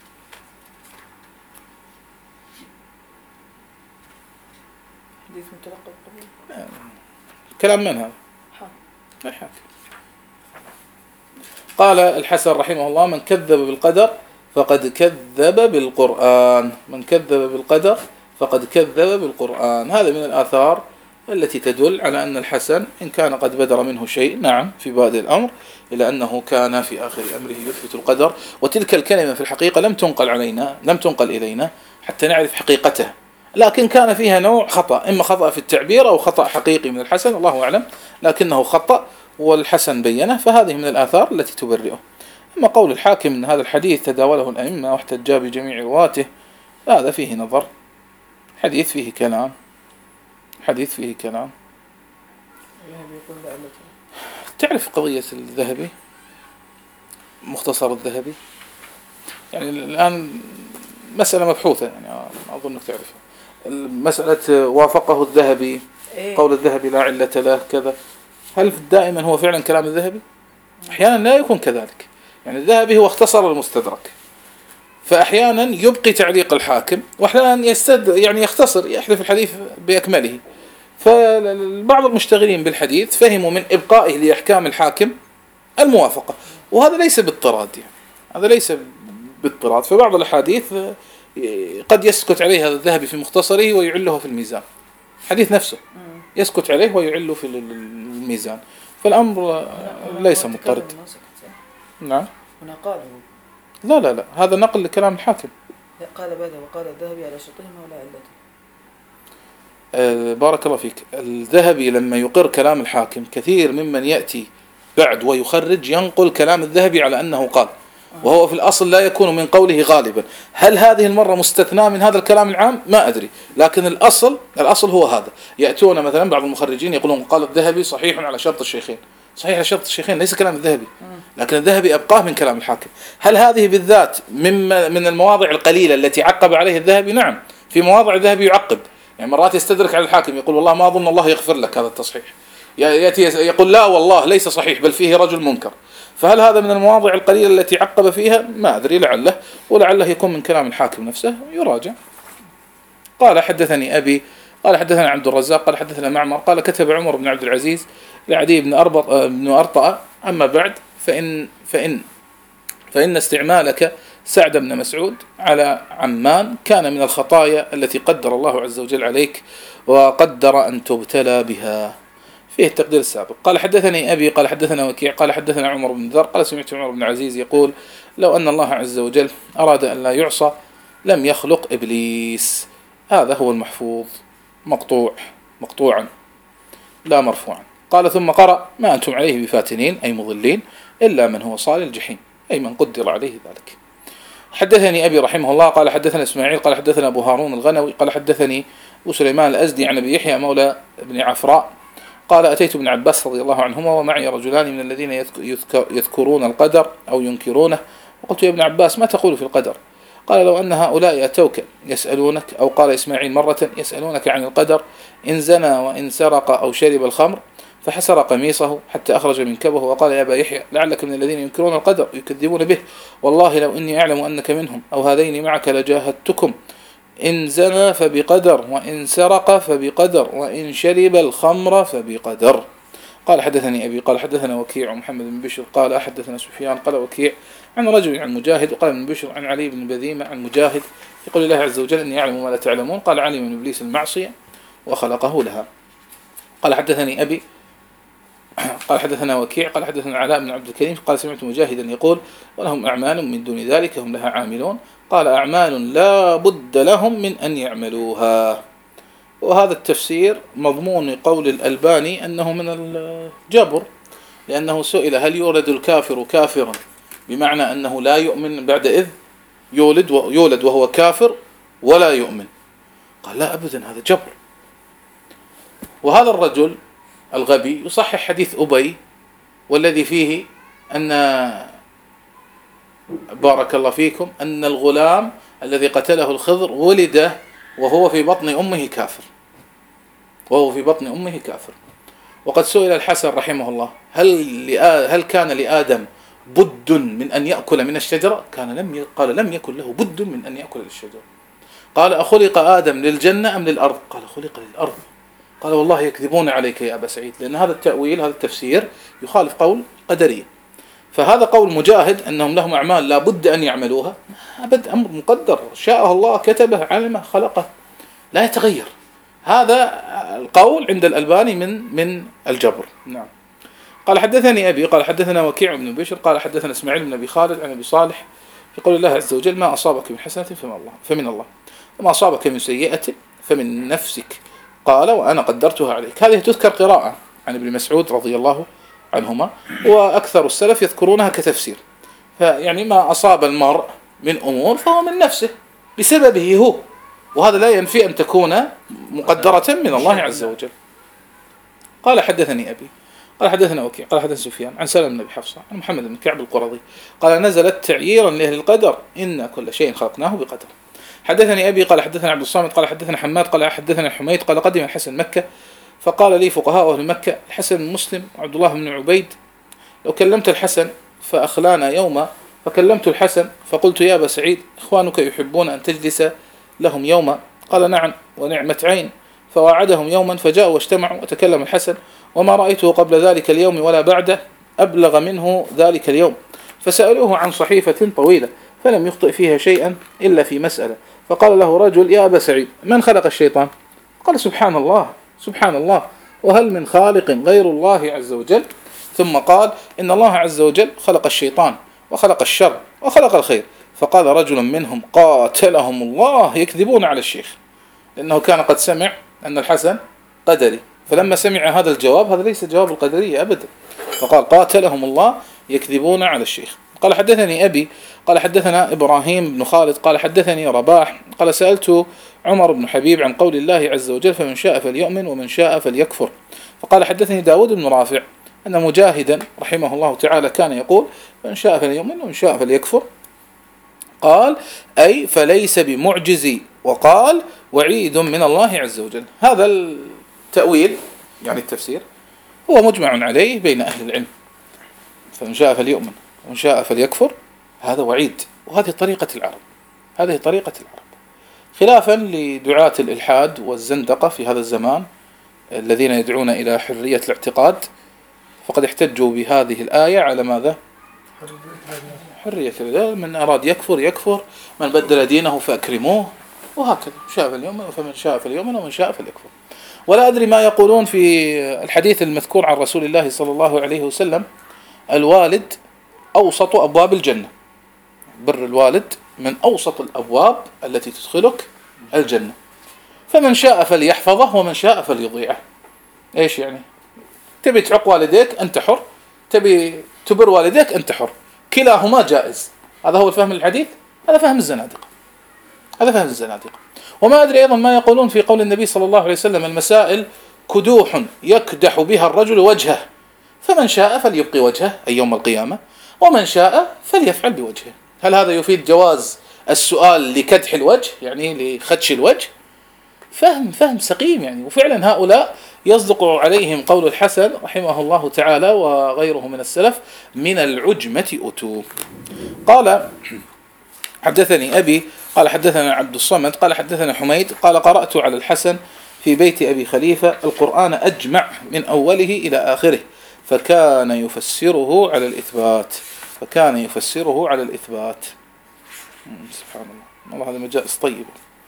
حديث متلقى قبل كلام من هذا؟ لا حاكي. قال الحسن رحمه الله: من كذب بالقدر فقد كذب بالقرآن من كذب بالقدر فقد كذب بالقرآن. هذا من الآثار التي تدل على أن الحسن إن كان قد بدر منه شيء نعم في بادئ الأمر، إلا أنه كان في آخر أمره يثبت القدر. وتلك الكلمة في الحقيقة لم تنقل علينا لم تنقل إلينا حتى نعرف حقيقته، لكن كان فيها نوع خطأ، إما خطأ في التعبير أو خطأ حقيقي من الحسن الله أعلم، لكنه خطأ والحسن بينه، فهذه من الآثار التي تبرئه. أما قول الحاكم أن هذا الحديث تداوله الأئمة واحتج بجميع رواته، هذا فيه نظر، حديث فيه كلام حديث فيه كلام تعرف قضية الذهبي، مختصر الذهبي، يعني الآن مسألة مبحوثة، يعني أظنك تعرفها، مسألة وافقه الذهبي، قول الذهبي لا علة له كذا، هل دائما هو فعلا كلام الذهبي؟ أحيانا لا يكون كذلك، يعني الذهبي هو اختصر المستدرك، فأحيانا يبقي تعليق الحاكم، وأحيانا يستد يعني يختصر يحذف الحديث بأكمله. فبعض المشتغلين بالحديث فهموا من إبقائه لأحكام الحاكم الموافقة، وهذا ليس باضطراد، يعني هذا ليس باضطراد. فبعض الأحاديث قد يسكت عليها الذهبي في مختصره ويعله في الميزان، الحديث نفسه يسكت عليه ويعله في الميزان، فالأمر ليس مضطرد. نعم هنا قاله لا لا لا هذا نقل لكلام الحاكم. لا قال بعده وقال الذهبي على شرطهما ولا علته. آه بارك الله فيك. الذهبي لما يقر كلام الحاكم كثير ممن يأتي بعد ويخرج ينقل كلام الذهبي على أنه قال، وهو في الأصل لا يكون من قوله غالبا. هل هذه المرة مستثنى من هذا الكلام العام؟ ما أدري، لكن الأصل الأصل هو هذا. يأتون مثلا بعض المخرجين يقولون قال الذهبي صحيح على شرط الشيخين، صحيح على شرط الشيخين ليس كلام الذهبي، لكن الذهبي أبقاه من كلام الحاكم. هل هذه بالذات مما من المواضع القليلة التي عقب عليه الذهبي؟ نعم، في مواضع الذهبي يعقب، يعني مرات يستدرك على الحاكم يقول والله ما أظن الله يغفر لك هذا التصحيح، يأتي يقول لا والله ليس صحيح بل فيه رجل منكر. فهل هذا من المواضع القليلة التي عقب فيها؟ ما أدري، لعله ولعله يكون من كلام الحاكم نفسه يراجع. قال حدثني أبي قال حدثنا عبد الرزاق قال حدثنا معمر قال كتب عمر بن عبد العزيز لعدي بن أربط بن أرطأ أما بعد فإن فإن فإن استعمالك سعد بن مسعود على عمان كان من الخطايا التي قدر الله عز وجل عليك وقدر أن تبتلى بها. فيه التقدير السابق. قال حدثني أبي قال حدثنا وكيع قال حدثنا عمر بن ذر قال سمعت عمر بن عزيز يقول لو أن الله عز وجل أراد أن لا يعصى لم يخلق إبليس. هذا هو المحفوظ مقطوع مقطوعا لا مرفوعا. قال ثم قرأ ما أنتم عليه بفاتنين أي مضلين إلا من هو صال الجحيم أي من قدر عليه ذلك. حدثني أبي رحمه الله قال حدثنا إسماعيل قال حدثنا أبو هارون الغنوي قال حدثني أبو سليمان الأزدي عن أبي يحيى مولى بن عفراء قال أتيت ابن عباس رضي الله عنهما ومعي رجلان من الذين يذكر يذكرون القدر أو ينكرونه، وقلت يا ابن عباس ما تقول في القدر؟ قال لو أن هؤلاء أتوك يسألونك، أو قال إسماعيل مرة يسألونك عن القدر إن زنى وإن سرق أو شرب الخمر فحسر قميصه حتى أخرج من كبه وقال يا أبا يحيى لعلك من الذين ينكرون القدر يكذبون به، والله لو إني أعلم أنك منهم أو هذين معك لجاهدتكم إن زنى فبقدر وإن سرق فبقدر وإن شرب الخمر فبقدر. قال حدثني أبي قال حدثنا وكيع ومحمد بن بشر قال أحدثنا سفيان قال وكيع عن رجل عن مجاهد وقال ابن بشر عن علي بن بذيمة عن مجاهد يقول الله عز وجل إني أعلم ما لا تعلمون قال علي من إبليس المعصية وخلقه لها. قال حدثني أبي قال حدثنا وكيع قال حدثنا علاء بن عبد الكريم قال سمعت مجاهدا يقول ولهم أعمال من دون ذلك هم لها عاملون قال أعمال لا بد لهم من أن يعملوها. وهذا التفسير مضمون قول الألباني أنه من الجبر، لأنه سئل هل يولد الكافر كافرا بمعنى أنه لا يؤمن بعد إذ يولد يولد وهو كافر ولا يؤمن؟ قال لا أبدا هذا جبر. وهذا الرجل الغبي يصحح حديث أبي والذي فيه أن بارك الله فيكم أن الغلام الذي قتله الخضر ولد وهو في بطن أمه كافر وهو في بطن أمه كافر. وقد سئل الحسن رحمه الله هل هل كان لآدم بد من أن يأكل من الشجرة؟ كان لم قال لم يكن له بد من أن يأكل الشجرة. قال أخلق آدم للجنة أم للأرض؟ قال خلق للأرض. قال والله يكذبون عليك يا أبا سعيد، لأن هذا التأويل هذا التفسير يخالف قول قدري. فهذا قول مجاهد أنهم لهم أعمال لا بد أن يعملوها، أبد أمر مقدر شاءه الله كتبه علمه خلقه. لا يتغير. هذا القول عند الألباني من من الجبر. نعم. قال حدثني أبي قال حدثنا وكيع بن بشر قال حدثنا إسماعيل بن أبي خالد عن أبي صالح في قول الله عز وجل ما أصابك من حسنة فمن الله فمن الله وما أصابك من سيئة فمن نفسك قال وأنا قدرتها عليك. هذه تذكر قراءة عن ابن مسعود رضي الله عنهما، وأكثر السلف يذكرونها كتفسير. فيعني ما أصاب المرء من أمور فهو من نفسه بسببه هو، وهذا لا ينفي أن تكون مقدرة من الله عز وجل. قال حدثني أبي قال حدثنا وكيع قال حدثنا سفيان عن سلم بن أبي حفصة عن محمد بن كعب القرظي قال نزلت تعييرا لأهل القدر إن كل شيء خلقناه بقدر. حدثني أبي قال حدثنا عبد الصامت قال حدثنا حماد قال حدثنا الحميد قال قدم الحسن مكة فقال لي فقهاء أهل مكة الحسن بن مسلم وعبد الله بن عبيد لو كلمت الحسن فأخلانا يوما فكلمت الحسن فقلت يا أبا سعيد إخوانك يحبون أن تجلس لهم يوما قال نعم ونعمة عين فواعدهم يوما فجاءوا واجتمعوا وتكلم الحسن وما رأيته قبل ذلك اليوم ولا بعده أبلغ منه ذلك اليوم فسألوه عن صحيفة طويلة فلم يخطئ فيها شيئا إلا في مسألة فقال له رجل يا أبا سعيد من خلق الشيطان؟ قال سبحان الله سبحان الله وهل من خالق غير الله عز وجل؟ ثم قال إن الله عز وجل خلق الشيطان وخلق الشر وخلق الخير. فقال رجل منهم قاتلهم الله يكذبون على الشيخ، لأنه كان قد سمع أن الحسن قدري، فلما سمع هذا الجواب هذا ليس جواب القدرية أبدا، فقال قاتلهم الله يكذبون على الشيخ. قال حدثني أبي قال حدثنا إبراهيم بن خالد قال حدثني رباح قال سألت عمر بن حبيب عن قول الله عز وجل فمن شاء فليؤمن ومن شاء فليكفر. فقال حدثني داود بن رافع أن مجاهدا رحمه الله تعالى كان يقول فمن شاء فليؤمن ومن شاء فليكفر، قال أي فليس بمعجز، وقال وعيد من الله عز وجل. هذا التأويل يعني التفسير هو مجمع عليه بين أهل العلم، فمن شاء فليؤمن ومن شاء فليكفر هذا وعيد، وهذه طريقة العرب هذه طريقة العرب خلافا لدعاة الإلحاد والزندقة في هذا الزمان الذين يدعون إلى حرية الاعتقاد، فقد احتجوا بهذه الآية على ماذا؟ حرية الإعتقاد، من أراد يكفر يكفر، من بدل دينه فأكرموه، وهكذا شاء فليؤمن فمن شاء فليؤمن ومن شاء فليكفر. ولا أدري ما يقولون في الحديث المذكور عن رسول الله صلى الله عليه وسلم الوالد أوسط أبواب الجنة، بر الوالد من أوسط الأبواب التي تدخلك الجنة، فمن شاء فليحفظه ومن شاء فليضيعه. إيش يعني؟ تبي تعق والديك أنت حر، تبي تبر والديك أنت حر، كلاهما جائز. هذا هو الفهم الحديث، هذا فهم الزنادقة هذا فهم الزنادقة. وما أدري أيضا ما يقولون في قول النبي صلى الله عليه وسلم المسائل كدوح يكدح بها الرجل وجهه، فمن شاء فليبقي وجهه أي يوم القيامة ومن شاء فليفعل بوجهه. هل هذا يفيد جواز السؤال لكدح الوجه يعني لخدش الوجه؟ فهم فهم سقيم يعني. وفعلا هؤلاء يصدق عليهم قول الحسن رحمه الله تعالى وغيره من السلف من العجمة أتوا. قال حدثني أبي قال حدثنا عبد الصمد قال حدثنا حميد قال قرأت على الحسن في بيت أبي خليفة القرآن أجمع من أوله إلى آخره فكان يفسره على الإثبات فكان يفسره على الإثبات. سبحان الله، والله هذا مجالس طيبة،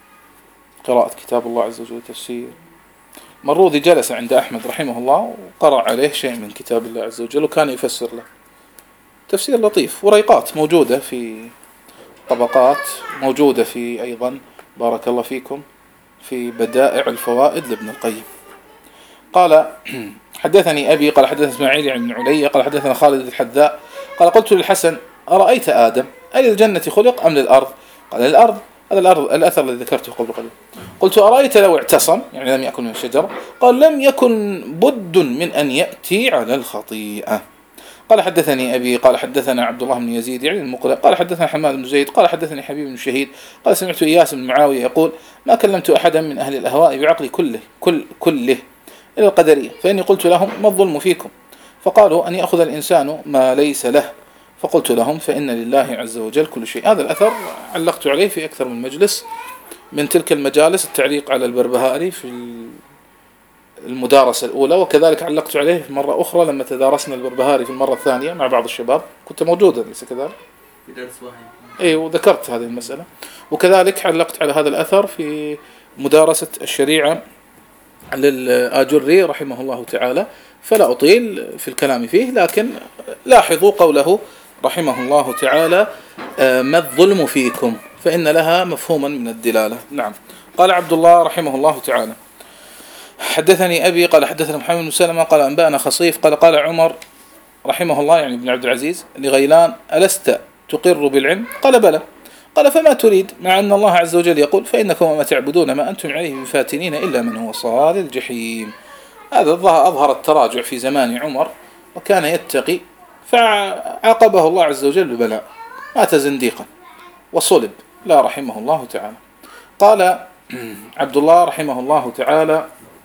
قراءة كتاب الله عز وجل تفسير. مروذي جلس عند أحمد رحمه الله وقرأ عليه شيء من كتاب الله عز وجل وكان يفسر له تفسير لطيف. وريقات موجودة في طبقات، موجودة في أيضا بارك الله فيكم في بدائع الفوائد لابن القيم. قال حدثني أبي قال حدثنا إسماعيل عن ابن علي قال حدثنا خالد الحذاء قال قلت للحسن أرأيت آدم أي للجنة خلق أم للأرض؟ قال للأرض. هذا الأرض الأثر الذي ذكرته قبل قليل. قلت أرأيت لو اعتصم يعني لم يأكل من الشجرة؟ قال لم يكن بد من أن يأتي على الخطيئة. قال حدثني أبي قال حدثنا عبد الله بن يزيد يعني المقرئ قال حدثنا حماد بن زيد قال حدثني حبيب بن شهيد قال سمعت إياس بن معاوية يقول ما كلمت أحدا من أهل الأهواء بعقلي كله كل كله إلى القدرية، فإني قلت لهم ما الظلم فيكم؟ فقالوا أن يأخذ الإنسان ما ليس له، فقلت لهم فإن لله عز وجل كل شيء. هذا الأثر علقت عليه في أكثر من مجلس من تلك المجالس، التعليق على البربهاري في المدارسة الأولى، وكذلك علقت عليه مرة أخرى لما تدارسنا البربهاري في المرة الثانية مع بعض الشباب، كنت موجودا ليس كذلك؟ في درس واحد. أي وذكرت هذه المسألة، وكذلك علقت على هذا الأثر في مدارسة الشريعة للآجري رحمه الله تعالى، فلا أطيل في الكلام فيه، لكن لاحظوا قوله رحمه الله تعالى ما الظلم فيكم، فإن لها مفهوما من الدلالة. نعم. قال عبد الله رحمه الله تعالى حدثني أبي قال حدثنا محمد بن سلمة قال أنبأنا خصيف قال قال عمر رحمه الله يعني ابن عبد العزيز لغيلان ألست تقر بالعلم؟ قال بلى. قال فما تريد؟ مع أن الله عز وجل يقول فإنكم وما تعبدون ما أنتم عليه بفاتنين إلا من هو صال الجحيم. هذا أظهر التراجع في زمان عمر، وكان يتقي، فعاقبه الله عز وجل ببلاء، مات زنديقا وصلب لا رحمه الله تعالى. قال عبد الله رحمه الله تعالى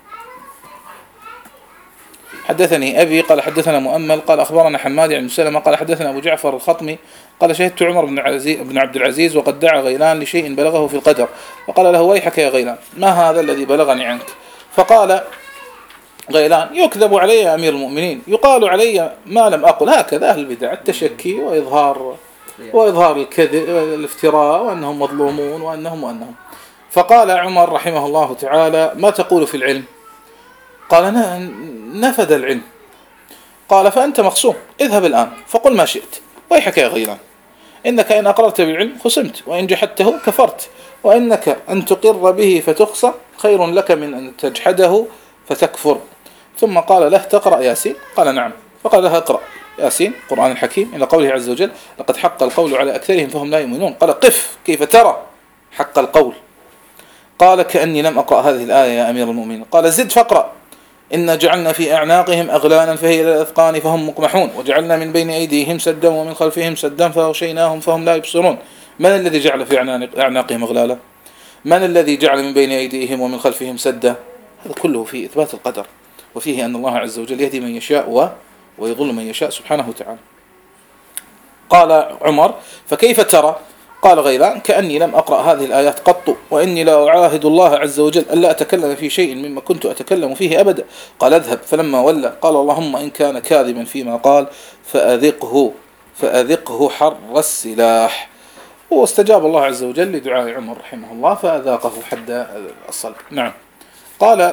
حدثني أبي قال حدثنا مؤمل قال أخبرنا حماد عن سلمة قال حدثنا أبو جعفر الخطمي قال شهدت عمر بن عبد العزيز وقد دعا غيلان لشيء بلغه في القدر، فقال له ويحك يا غيلان ما هذا الذي بلغني عنك؟ فقال غيلان يكذب علي يا أمير المؤمنين، يقال علي ما لم أقل. هكذا أهل البدع، التشكي وإظهار وإظهار الكذب الافتراء وأنهم مظلومون وأنهم وأنهم. فقال عمر رحمه الله تعالى ما تقول في العلم؟ قال نفد العلم. قال فأنت مخصوم، اذهب الآن فقل ما شئت. ويحك يا غيلان إنك إن أقررت بالعلم خصمت، وإن جحدته كفرت، وإنك أن تقر به فتخصى خير لك من أن تجحده فتكفر. ثم قال له تقرأ ياسين؟ قال نعم. فقال له اقرأ ياسين قرآن الحكيم إلى قوله عز وجل لقد حق القول على أكثرهم فهم لا يؤمنون. قال قف كيف ترى حق القول؟ قال كأني لم أقرأ هذه الآية يا أمير المؤمنين. قال زد فاقرأ إنا جعلنا في أعناقهم أغلالا فهي إلى الأذقان فهم مقمحون، وجعلنا من بين أيديهم سدا ومن خلفهم سدا فغشيناهم فهم لا يبصرون. من الذي جعل في أعناقهم أغلالا؟ من الذي جعل من بين أيديهم ومن خلفهم سدا؟ هذا كله في إثبات القدر، وفيه أن الله عز وجل يهدي من يشاء ويضل من يشاء سبحانه وتعالى. قال عمر فكيف ترى؟ قال غيلان كأني لم أقرأ هذه الآيات قط، وإني لا أعاهد الله عز وجل ألا أتكلم في شيء مما كنت أتكلم فيه أبدا. قال اذهب. فلما ولى قال اللهم إن كان كاذبا فيما قال فأذقه فأذقه حر السلاح. واستجاب الله عز وجل لدعاء عمر رحمه الله فأذاقه حد الصلب. نعم. قال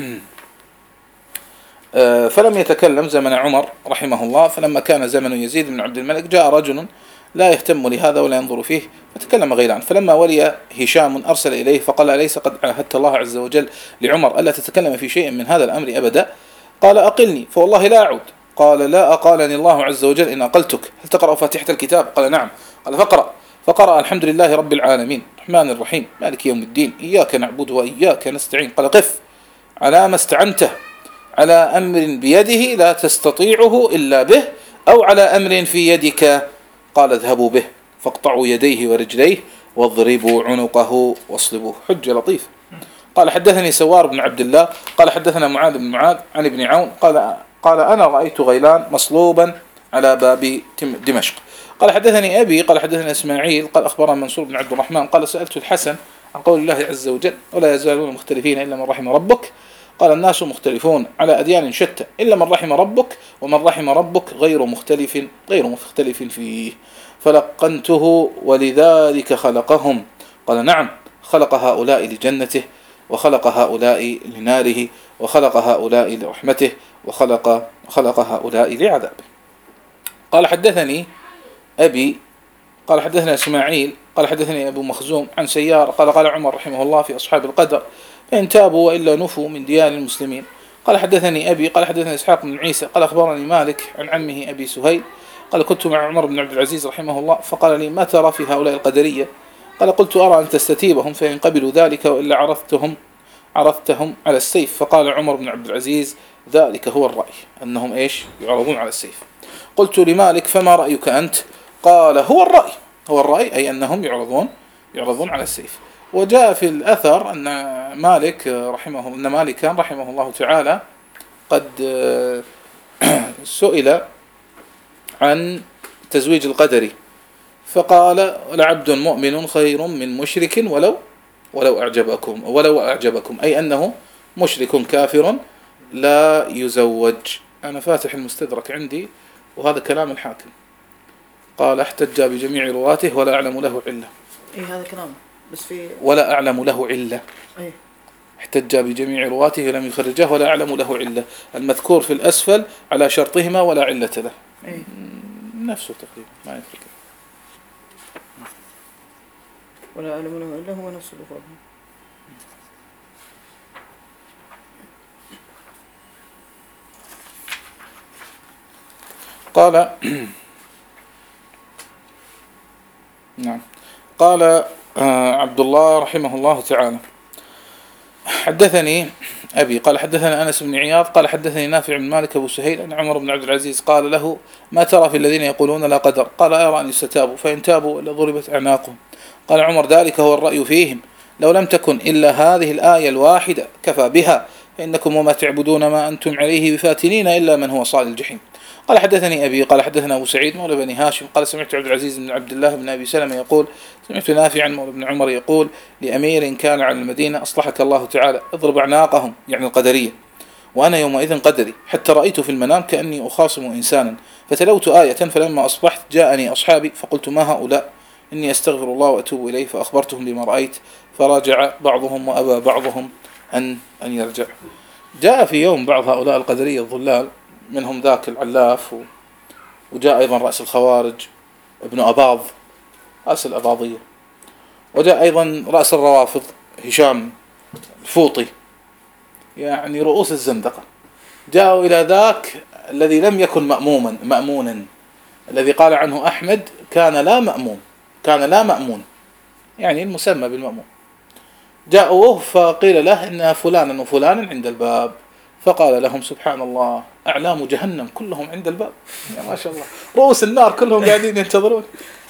فلم يتكلم زمن عمر رحمه الله، فلما كان زمن يزيد بن عبد الملك جاء رجل لا يهتم لهذا ولا ينظر فيه فتكلم غيلان. فلما ولي هشام أرسل إليه فقال أليس قد عاهدت الله عز وجل لعمر ألا تتكلم في شيء من هذا الأمر أبدا؟ قال أقلني فوالله لا أعود. قال لا أقالني الله عز وجل إن أقلتك هل تقرأ فاتحة الكتاب؟ قال نعم. قال فقرأ. فقرأ الحمد لله رب العالمين الرحمن الرحيم مالك يوم الدين إياك نعبد وإياك نستعين. قال قف على ما استعنته، على أمر بيده لا تستطيعه إلا به، أو على أمر في يدك؟ قال اذهبوا به فاقطعوا يديه ورجليه واضربوا عنقه واصلبوه. حجة لطيف. قال حدثني سوار بن عبد الله قال حدثنا معاذ بن معاذ عن ابن عون قال قال أنا رأيت غيلان مصلوبا على باب دمشق. قال حدثني أبي قال حدثنا إسماعيل قال أخبرنا منصور بن عبد الرحمن قال سألت الحسن عن قول الله عز وجل ولا يزالون مختلفين إلا من رحم ربك. قال الناس مختلفون على أديان شتى إلا من رحم ربك، ومن رحم ربك غير مختلف غير مختلف فيه. فلقنته ولذلك خلقهم. قال نعم، خلق هؤلاء لجنته وخلق هؤلاء لناره وخلق هؤلاء لرحمته وخلق خلق هؤلاء لعذابه. قال حدثني أبي قال حدثنا إسماعيل قال حدثني أبو مخزوم عن سيار قال قال عمر رحمه الله في أصحاب القدر فإن تابوا وإلا نفوا من ديار المسلمين. قال حدثني أبي قال حدثنا إسحاق بن عيسى قال أخبرني مالك عن عمه أبي سهيل قال كنت مع عمر بن عبد العزيز رحمه الله فقال لي ما ترى في هؤلاء القدرية؟ قال قلت أرى أن تستتيبهم فإن قبلوا ذلك وإلا عرفتهم عرفتهم على السيف. فقال عمر بن عبد العزيز ذلك هو الرأي، أنهم إيش يعرضون على السيف. قلت لمالك فما رأيك أنت؟ قال هو الرأي هو الرأي أي أنهم يعرضون يعرضون على السيف. وجاء في الأثر أن مالك رحمه أن مالكا رحمه الله تعالى قد سئل عن تزويج القدري فقال لعبد مؤمن خير من مشرك ولو ولو أعجبكم ولو أعجبكم أي أنه مشرك كافر لا يزوج. أنا فاتح المستدرك عندي وهذا كلام الحاكم قال احتج بجميع رواته ولا أعلم له علة. إيه هذا كلام بس في ولا أعلم له علة. إيه احتج بجميع رواته ولم يخرجه ولا أعلم له علة. المذكور في الأسفل على شرطهما ولا علة له. أي. نفسه تقريبا ما يفرق. ولا أعلم له إلا هو نفس الأفراد. قال نعم قال عبد الله رحمه الله تعالى حدثني أبي قال حدثنا أنس بن عياض قال حدثني نافع بن مالك أبو سهيل أن عمر بن عبد العزيز قال له ما ترى في الذين يقولون لا قدر؟ قال أرى أن يستتابوا فإن تابوا لضربت أعناقهم. قال عمر ذلك هو الرأي فيهم لو لم تكن إلا هذه الآية الواحدة كفى بها فإنكم وما تعبدون ما أنتم عليه بفاتنين إلا من هو صال الجحيم. قال حدثني أبي قال حدثنا أبو سعيد مولى بني هاشم قال سمعت عبد العزيز بن عبد الله بن أبي سلمة يقول سمعت نافعا مولى بن عمر يقول لأمير كان على المدينة أصلحك الله تعالى اضرب أعناقهم يعني القدرية وأنا يومئذ قدري حتى رأيت في المنام كأني أخاصم إنسانا فتلوت آية فلما أصبحت جاءني أصحابي فقلت ما هؤلاء إني أستغفر الله وأتوب إليه فأخبرتهم بما رأيت فراجع بعضهم وأبى بعضهم أن أن يرجع. جاء في يوم بعض هؤلاء القدرية الضلال منهم ذاك العلاف وجاء أيضا رأس الخوارج ابن أباض رأس الأباضية وجاء أيضا رأس الروافض هشام الفوطي يعني رؤوس الزندقة. جاءوا إلى ذاك الذي لم يكن مأموما مأمونا الذي قال عنه أحمد كان لا مأمون كان لا مأمون يعني المسمى بالمأمون. جاءوه فقيل له إن فلانا وفلانا عند الباب فقال لهم سبحان الله أعلام جهنم كلهم عند الباب يا ما شاء الله رؤوس النار كلهم قاعدين ينتظرون.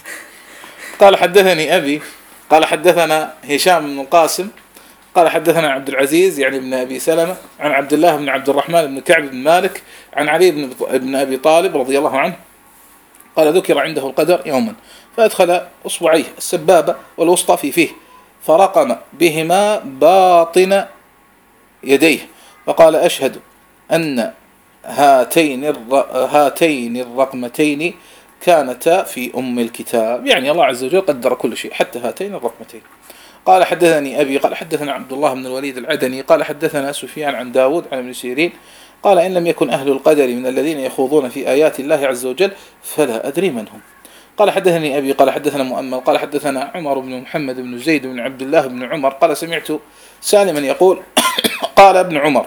قال حدثني أبي قال حدثنا هشام بن القاسم قال حدثنا عبد العزيز يعني ابن أبي سلمة عن عبد الله بن عبد الرحمن بن كعب بن مالك عن علي بن أبي طالب رضي الله عنه قال ذكر عنده القدر يوما فأدخل أصبعيه السبابة والوسطى في فيه فرقم بهما باطن يديه فقال أشهد أن هاتين هاتين الرقمتين كانتا في أم الكتاب يعني الله عز وجل قدر كل شيء حتى هاتين الرقمتين. قال حدثني أبي قال حدثنا عبد الله بن الوليد العدني قال حدثنا سفيان عن داود عن ابن سيرين قال إن لم يكن أهل القدر من الذين يخوضون في آيات الله عز وجل فلا أدري من هم. قال حدثني أبي قال حدثنا مؤمل قال حدثنا عمر بن محمد بن زيد بن عبد الله بن عمر قال سمعت سالما يقول قال ابن عمر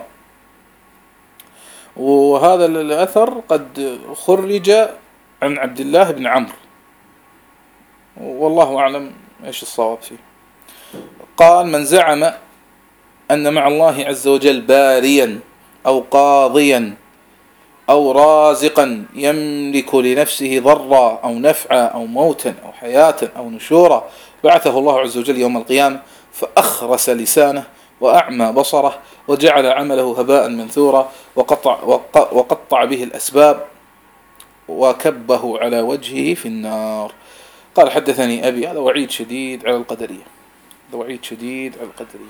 وهذا الأثر قد خرج عن عبد الله بن عمرو والله أعلم إيش الصواب فيه. قال من زعم أن مع الله عز وجل باريا أو قاضيا أو رازقا يملك لنفسه ضرا أو نفعا أو موتا أو حياة أو نشورا بعثه الله عز وجل يوم القيامة فأخرس لسانه وأعمى بصره وجعل عمله هباء منثورا وقطع, وقطع به الأسباب وكبه على وجهه في النار. قال حدثني أبي هذا وعيد شديد على القدرية هذا وعيد شديد على القدرية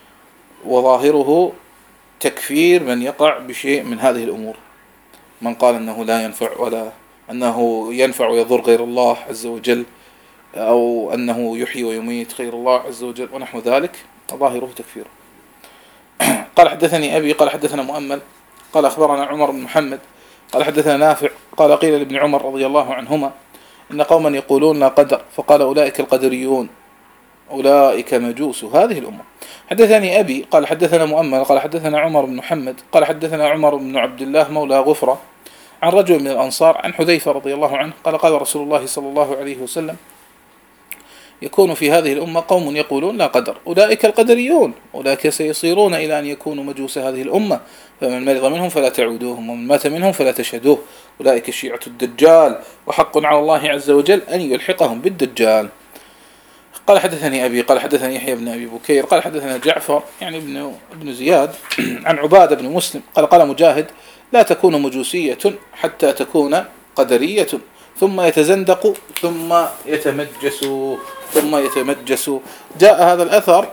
وظاهره تكفير من يقع بشيء من هذه الأمور من قال أنه لا ينفع ولا أنه ينفع ويضر غير الله عز وجل أو أنه يحيي ويميت غير الله عز وجل ونحو ذلك ظاهره تكفير. قال حدثني أبي قال حدثنا مؤمل قال أخبرنا عمر بن محمد قال حدثنا نافع قال قيل لابن عمر رضي الله عنهما إن قوما يقولون لا قدر فقال أولئك القدريون أولئك مجوس هذه الأمة. حدثني أبي قال حدثنا مؤمل قال حدثنا عمر بن محمد قال حدثنا عمر بن عبد الله مولى غفرة عن رجل من الأنصار عن حذيفة رضي الله عنه قال قال رسول الله صلى الله عليه وسلم يكون في هذه الأمة قوم يقولون لا قدر أولئك القدريون أولئك سيصيرون إلى أن يكونوا مجوس هذه الأمة فمن مرض منهم فلا تعودوهم ومن مات منهم فلا تشهدوه أولئك الشيعة الدجال وحق على الله عز وجل أن يلحقهم بالدجال. قال حدثني أبي قال حدثني يحيى بن أبي بكير قال حدثنا جعفر يعني ابن ابن زياد عن عبادة بن مسلم قال قال مجاهد لا تكون مجوسية حتى تكون قدرية ثم يتزندق ثم يتمجس ثم يتمجس. جاء هذا الأثر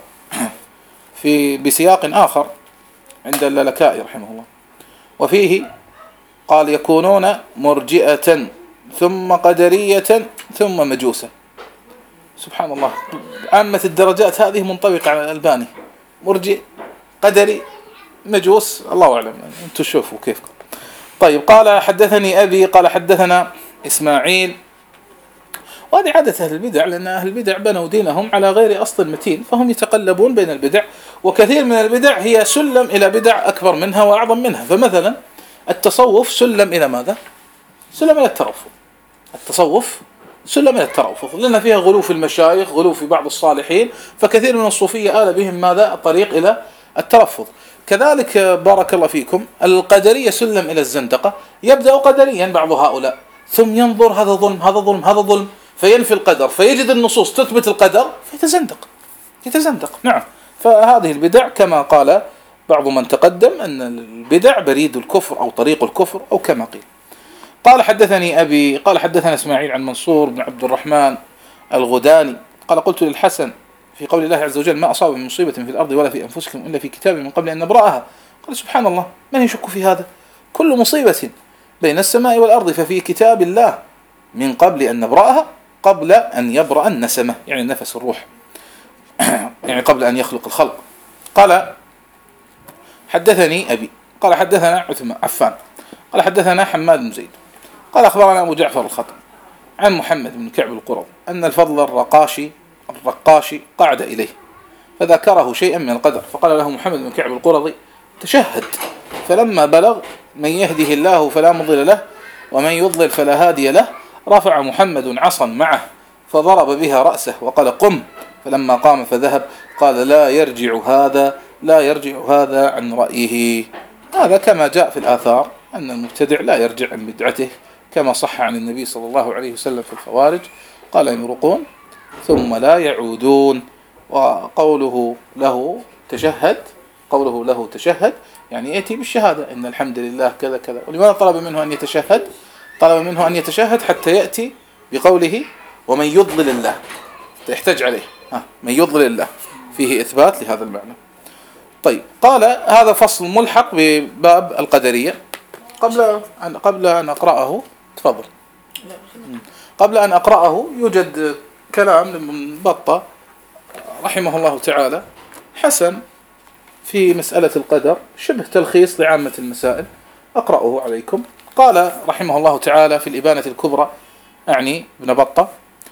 في بسياق آخر عند اللالكائي رحمه الله وفيه قال يكونون مرجئة ثم قدرية ثم مجوسا. سبحان الله عامة الدرجات هذه منطبقة على الألباني مرجئ قدري مجوس، الله أعلم يعني، أنتم شوفوا كيفكم. طيب قال حدثني أبي قال حدثنا إسماعيل. وهذه عادة أهل البدع، لأن أهل البدع بنوا دينهم على غير أصل متين، فهم يتقلبون بين البدع، وكثير من البدع هي سلم إلى بدع أكبر منها وأعظم منها. فمثلا التصوف سلم إلى ماذا؟ سلم إلى الترفض. التصوف سلم إلى الترفض، لأن فيها غلو في المشايخ، غلو في بعض الصالحين، فكثير من الصوفية آل بهم ماذا؟ الطريق إلى الترفض. كذلك بارك الله فيكم القدرية سلم إلى الزندقة، يبدأ قدريا بعض هؤلاء ثم ينظر هذا ظلم هذا ظلم هذا ظلم فينفي القدر، فيجد النصوص تثبت القدر فيتزندق يتزندق نعم. فهذه البدع كما قال بعض من تقدم أن البدع بريد الكفر أو طريق الكفر أو كما قيل. قال حدثني أبي قال حدثنا إسماعيل عن منصور بن عبد الرحمن الغداني قال قلت للحسن في قول الله عز وجل ما أصاب من مصيبة في الأرض ولا في أنفسكم إلا في كتاب من قبل أن نبرأها. قال سبحان الله، من يشك في هذا؟ كل مصيبة بين السماء والأرض ففي كتاب الله من قبل أن نبرأها، قبل أن يبرأ النسمة يعني نفس الروح، يعني قبل أن يخلق الخلق. قال حدثني أبي قال حدثنا عثمان عفان قال حدثنا حماد بن زيد قال أخبرنا أبو جعفر الخطم عن محمد بن كعب القرظ أن الفضل الرقاشي الرقاشي قعد إليه فذكره شيئا من القدر، فقال له محمد بن كعب القرظي تشهد. فلما بلغ من يهده الله فلا مضل له ومن يضلل فلا هادي له رفع محمد عصا معه فضرب بها رأسه وقال قم. فلما قام فذهب قال لا يرجع هذا لا يرجع هذا عن رأيه. هذا كما جاء في الآثار أن المبتدع لا يرجع عن بدعته، كما صح عن النبي صلى الله عليه وسلم في الخوارج قال يمرقون ثم لا يعودون. وقوله له تشهد قوله له تشهد يعني يأتي بالشهادة إن الحمد لله كذا كذا. ولماذا طلب منه أن يتشهد؟ طلب منه أن يتشهد حتى يأتي بقوله ومن يضلل الله، يحتاج عليه ها من يضلل الله، فيه إثبات لهذا المعنى. طيب قال هذا فصل ملحق بباب القدرية. قبل أن قبل أن أقرأه تفضل قبل أن أقرأه يوجد كلام من بطة رحمه الله تعالى حسن في مسألة القدر، شبه تلخيص لعامة المسائل، أقرأه عليكم. قال رحمه الله تعالى في الإبانة الكبرى أعني ابن بطة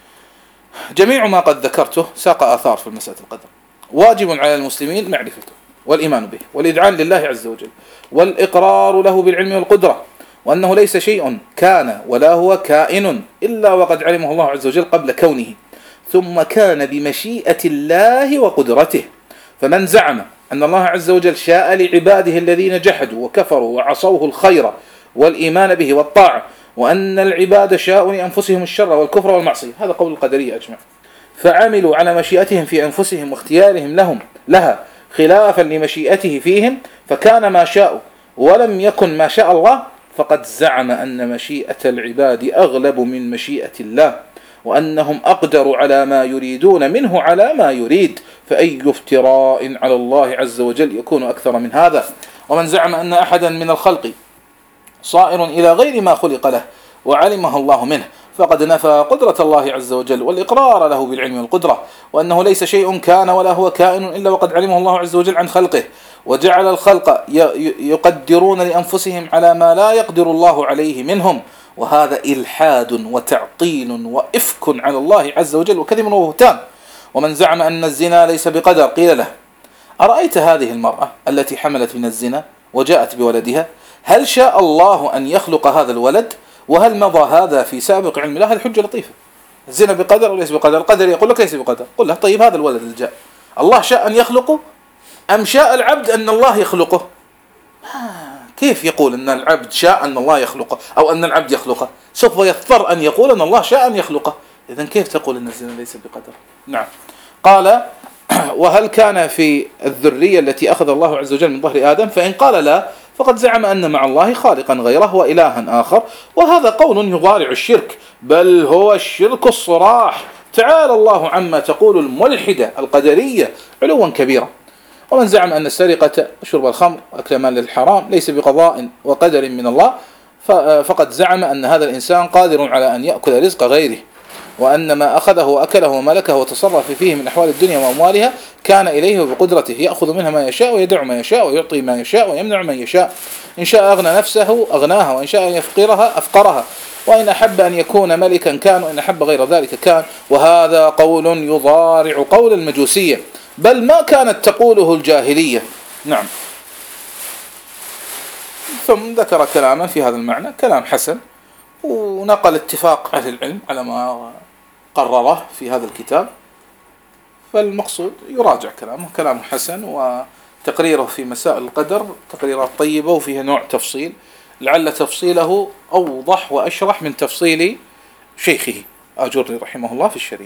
جميع ما قد ذكرته ساق آثار في مسألة القدر، واجب على المسلمين معرفته والإيمان به والإذعان لله عز وجل والإقرار له بالعلم والقدرة، وأنه ليس شيء كان ولا هو كائن إلا وقد علمه الله عز وجل قبل كونه، ثم كان بمشيئة الله وقدرته. فمن زعم أن الله عز وجل شاء لعباده الذين جحدوا وكفروا وعصوه الخير والإيمان به والطاعة، وأن العباد شاءوا لأنفسهم الشر والكفر والمعصية، هذا قول القدرية أجمع، فعملوا على مشيئتهم في أنفسهم واختيارهم لهم لها خلافا لمشيئته فيهم، فكان ما شاءوا ولم يكن ما شاء الله، فقد زعم أن مشيئة العباد أغلب من مشيئة الله، وأنهم أقدروا على ما يريدون منه على ما يريد، فأي افتراء على الله عز وجل يكون أكثر من هذا. ومن زعم أن أحدا من الخلق صائر إلى غير ما خلق له وعلمه الله منه فقد نفى قدرة الله عز وجل والإقرار له بالعلم والقدرة، وأنه ليس شيء كان ولا هو كائن إلا وقد علمه الله عز وجل عن خلقه، وجعل الخلق يقدرون لأنفسهم على ما لا يقدر الله عليه منهم، وهذا إلحاد وتعطيل وإفك على الله عز وجل وكذب وبهتان. ومن زعم أن الزنا ليس بقدر قيل له أرأيت هذه المرأة التي حملت من الزنا وجاءت بولدها، هل شاء الله أن يخلق هذا الولد؟ وهل مضى هذا في سابق علم الله؟ هذه حجة لطيفة. الزنا بقدر وليس بقدر؟ القدر يقول لك ليس بقدر، قل له طيب هذا الولد اللي جاء الله شاء أن يخلقه أم شاء العبد أن الله يخلقه؟ كيف يقول أن العبد شاء أن الله يخلقه أو أن العبد يخلقه؟ سوف يضطر أن يقول أن الله شاء أن يخلقه، إذن كيف تقول أن الزنا ليس بقدر؟ نعم. قال وهل كان في الذرية التي أخذ الله عز وجل من ظهر آدم؟ فإن قال لا فقد زعم أن مع الله خالقا غيره وإلها آخر، وهذا قول يضارع الشرك، بل هو الشرك الصراح، تعالى الله عما تقول الملحدة القدرية علوا كبيرا. ومن زعم أن السرقة وشرب الخمر وأكل مال الحرام ليس بقضاء وقدر من الله فقد زعم أن هذا الإنسان قادر على أن يأكل رزق غيره، وأن ما أخذه وأكله وملكه وتصرف فيه من أحوال الدنيا وأموالها كان إليه وبقدرته، يأخذ منها ما يشاء ويدع ما يشاء ويعطي ما يشاء ويمنع من يشاء، إن شاء أغنى نفسه أغناها، وإن شاء أن يفقرها أفقرها، وإن أحب أن يكون ملكا كان، وإن أحب غير ذلك كان. وهذا قول يضارع قول المجوسية، بل ما كانت تقوله الجاهلية. نعم. ثم ذكر كلاما في هذا المعنى، كلام حسن، ونقل اتفاق أهل العلم على ما قرره في هذا الكتاب. فالمقصود يراجع كلامه، كلام حسن، وتقريره في مسائل القدر تقريرات طيبة وفيها نوع تفصيل، لعل تفصيله أوضح وأشرح من تفصيل شيخه آجري رحمه الله في الشريعة.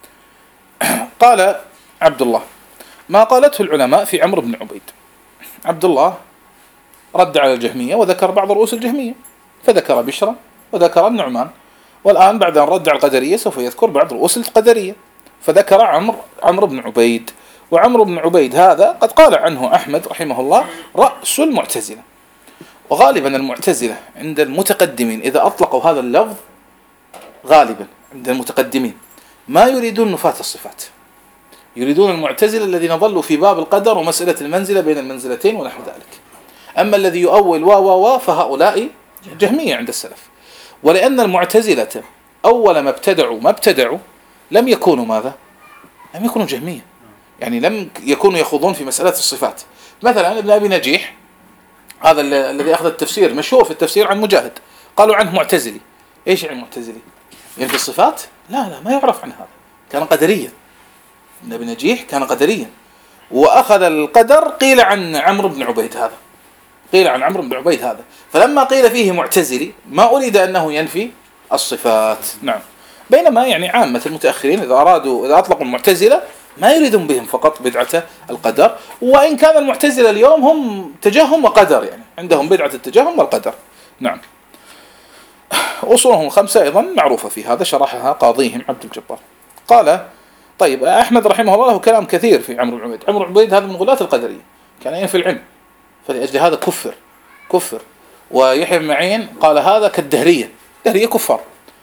قال عبد الله: ما قالته العلماء في عمرو بن عبيد. عبد الله رد على الجهمية وذكر بعض رؤوس الجهمية، فذكر بشرا وذكر النعمان، والآن بعد أن رد على القدرية سوف يذكر بعض رؤوس القدرية، فذكر عمرو عمرو بن عبيد. وعمرو بن عبيد هذا قد قال عنه أحمد رحمه الله رأس المعتزلة. وغالبا المعتزلة عند المتقدمين إذا أطلقوا هذا اللفظ، غالبا عند المتقدمين ما يريدون نفاة الصفات، يريدون المعتزلة الذين ظلوا في باب القدر ومسألة المنزلة بين المنزلتين ونحو ذلك. أما الذي يؤول وا وا وا فهؤلاء جهمية عند السلف. ولأن المعتزلة أول ما ابتدعوا ما ابتدعوا لم يكونوا ماذا؟ لم يكونوا جهمية، يعني لم يكونوا يخوضون في مسألة الصفات. مثلا ابن أبي نجيح هذا الذي أخذ التفسير مشهور في التفسير عن مجاهد، قالوا عنه معتزلي. إيش يعني معتزلي؟ يعني في الصفات؟ لا لا ما يعرف عن هذا، كان قدريا. ابن أبي نجيح كان قدريا، وأخذ القدر قيل عن عمرو بن عبيد هذا، قيل عن عمرو بن عبيد هذا، فلما قيل فيه معتزلي ما أريد أنه ينفي الصفات. نعم. بينما يعني عامة المتأخرين إذا أرادوا إذا أطلقوا المعتزلة ما يريدون بهم فقط بدعة القدر، وإن كان المعتزلة اليوم هم تجهم وقدر، يعني عندهم بدعة التجهم والقدر. نعم. أصولهم الخمسة أيضا معروفة في هذا، شرحها قاضيهم عبد الجبار. قال: طيب أحمد رحمه الله له كلام كثير في عمرو بن عبيد. عمرو بن عبيد هذا من غلاة القدرية، كان ينفي العلم، فلأجل هذا كفر كفر. ويحيى بن معين قال هذا كالدهرية، دهرية كفار.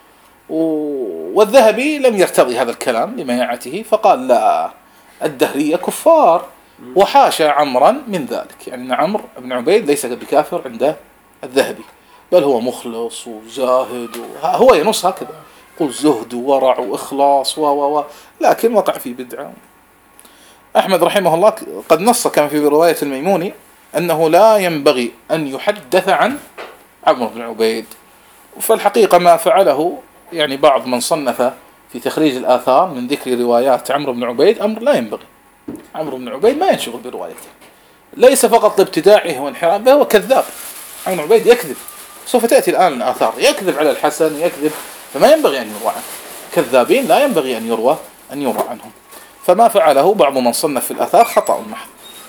والذهبي لم يرتضي هذا الكلام لمياعته، فقال لا، الدهرية كفار، وحاشا عمرا من ذلك، يعني عمرو بن عبيد ليس بكافر عند الذهبي، بل هو مخلص وزاهد، هو ينص هكذا، قل زهد وورع وإخلاص و و لكن وقع في بدعة. أحمد رحمه الله قد نص كما في رواية الميموني أنه لا ينبغي أن يحدث عن عمرو بن عبيد. فالحقيقة ما فعله يعني بعض من صنف في تخريج الآثار من ذكر روايات عمرو بن عبيد أمر لا ينبغي. عمرو بن عبيد ما ينشغل بروايته، ليس فقط لابتداعه وانحرافه، بل هو كذاب. عمرو بن عبيد يكذب، سوف تأتي الآن الآثار، يكذب على الحسن، يكذب، فما ينبغي أن يروى عنه. كذابين لا ينبغي أن يروى أن يروى عنهم. فما فعله بعض من صنف في الآثار خطأ محض.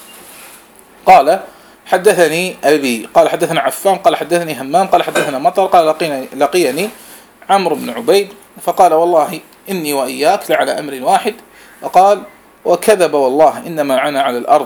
قال: حدثني أبي قال حدثنا عفان قال حدثني همام قال حدثنا مطر قال لقيني, لقيني عمرو بن عبيد فقال: والله إني وإياك لعلى أمر واحد. وقال: وكذب والله إنما عنا على الأرض.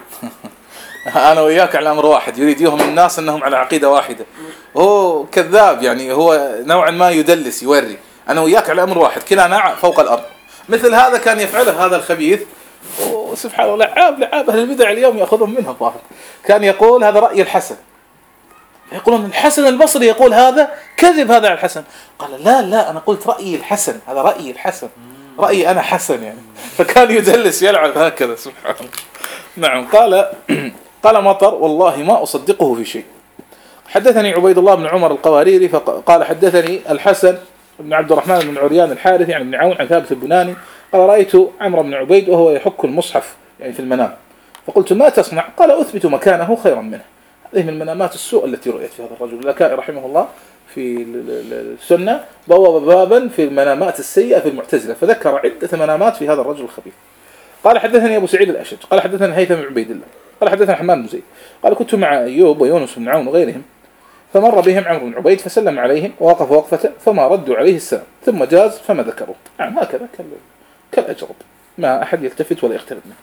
أنا وإياك على أمر واحد، يريد يهم الناس أنهم على عقيدة واحدة، هو كذاب، يعني هو نوعا ما يدلس، يوري أنا وإياك على أمر واحد، كلانا فوق الأرض. مثل هذا كان يفعله هذا الخبيث، وسبحان الله لعاب لعاب أهل البدع اليوم يأخذهم منها الظاهر. كان يقول هذا رأي الحسن، يقولون الحسن البصري يقول هذا، كذب هذا على الحسن. قال: لا لا أنا قلت رأي الحسن، هذا رأي الحسن، رأيي أنا حسن يعني. فكان يدلس يلعب هكذا سبحان الله. نعم. قال قال مطر: والله ما أصدقه في شيء. حدثني عبيد الله بن عمر القواريري فقال: حدثني الحسن بن عبد الرحمن بن عريان الحارثي يعني بن عون عن ثابت البناني قال: رأيت عمرو بن عبيد وهو يحك المصحف يعني في المنام، فقلت: ما تصنع؟ قال: أثبت مكانه خيرا منه. هذه من منامات السوء التي رؤيت في هذا الرجل. اللكائي رحمه الله في السنة بواب بابا في المنامات السيئة في المعتزلة، فذكر عدة منامات في هذا الرجل الخبيث. قال: حدثني أبو سعيد الأشج قال: حدثنا هيثم بن عبيد الله قال: حدثنا حماد بن زيد قال: كنت مع أيوب ويونس بن عون وغيرهم، فمر بهم عمرو بن عبيد فسلم عليهم ووقف وقفة فما ردوا عليه السلام، ثم جاز فما ذكروا. يعني هكذا كالأجرب، ما أحد يلتفت ولا يقترب منه.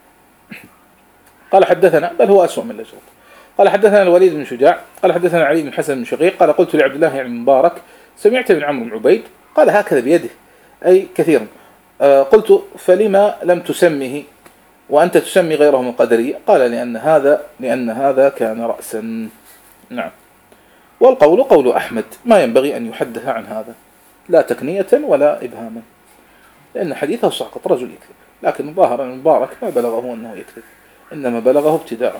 قال: حدثنا، بل هو أسوأ من الأجرب. قال: حدثنا الوليد بن شجاع قال: حدثنا علي بن حسن بن شقيق قال: قلت لعبد الله بن مبارك: سمعت من عمرو بن عبيد قال هكذا بيده، أي كثيرا. آه قلت: فلما لم تسمه وأنت تسمي غيرهم القدرية؟ قال لأن هذا لأن هذا كان رأسا. نعم. والقول قول أحمد ما ينبغي أن يحدث عن هذا لا تكنية ولا إبهاما، لأن حديثه ساقط، رجل يكذب، لكن ظاهر المبارك ما بلغه أنه يكذب، إنما بلغه ابتداعه.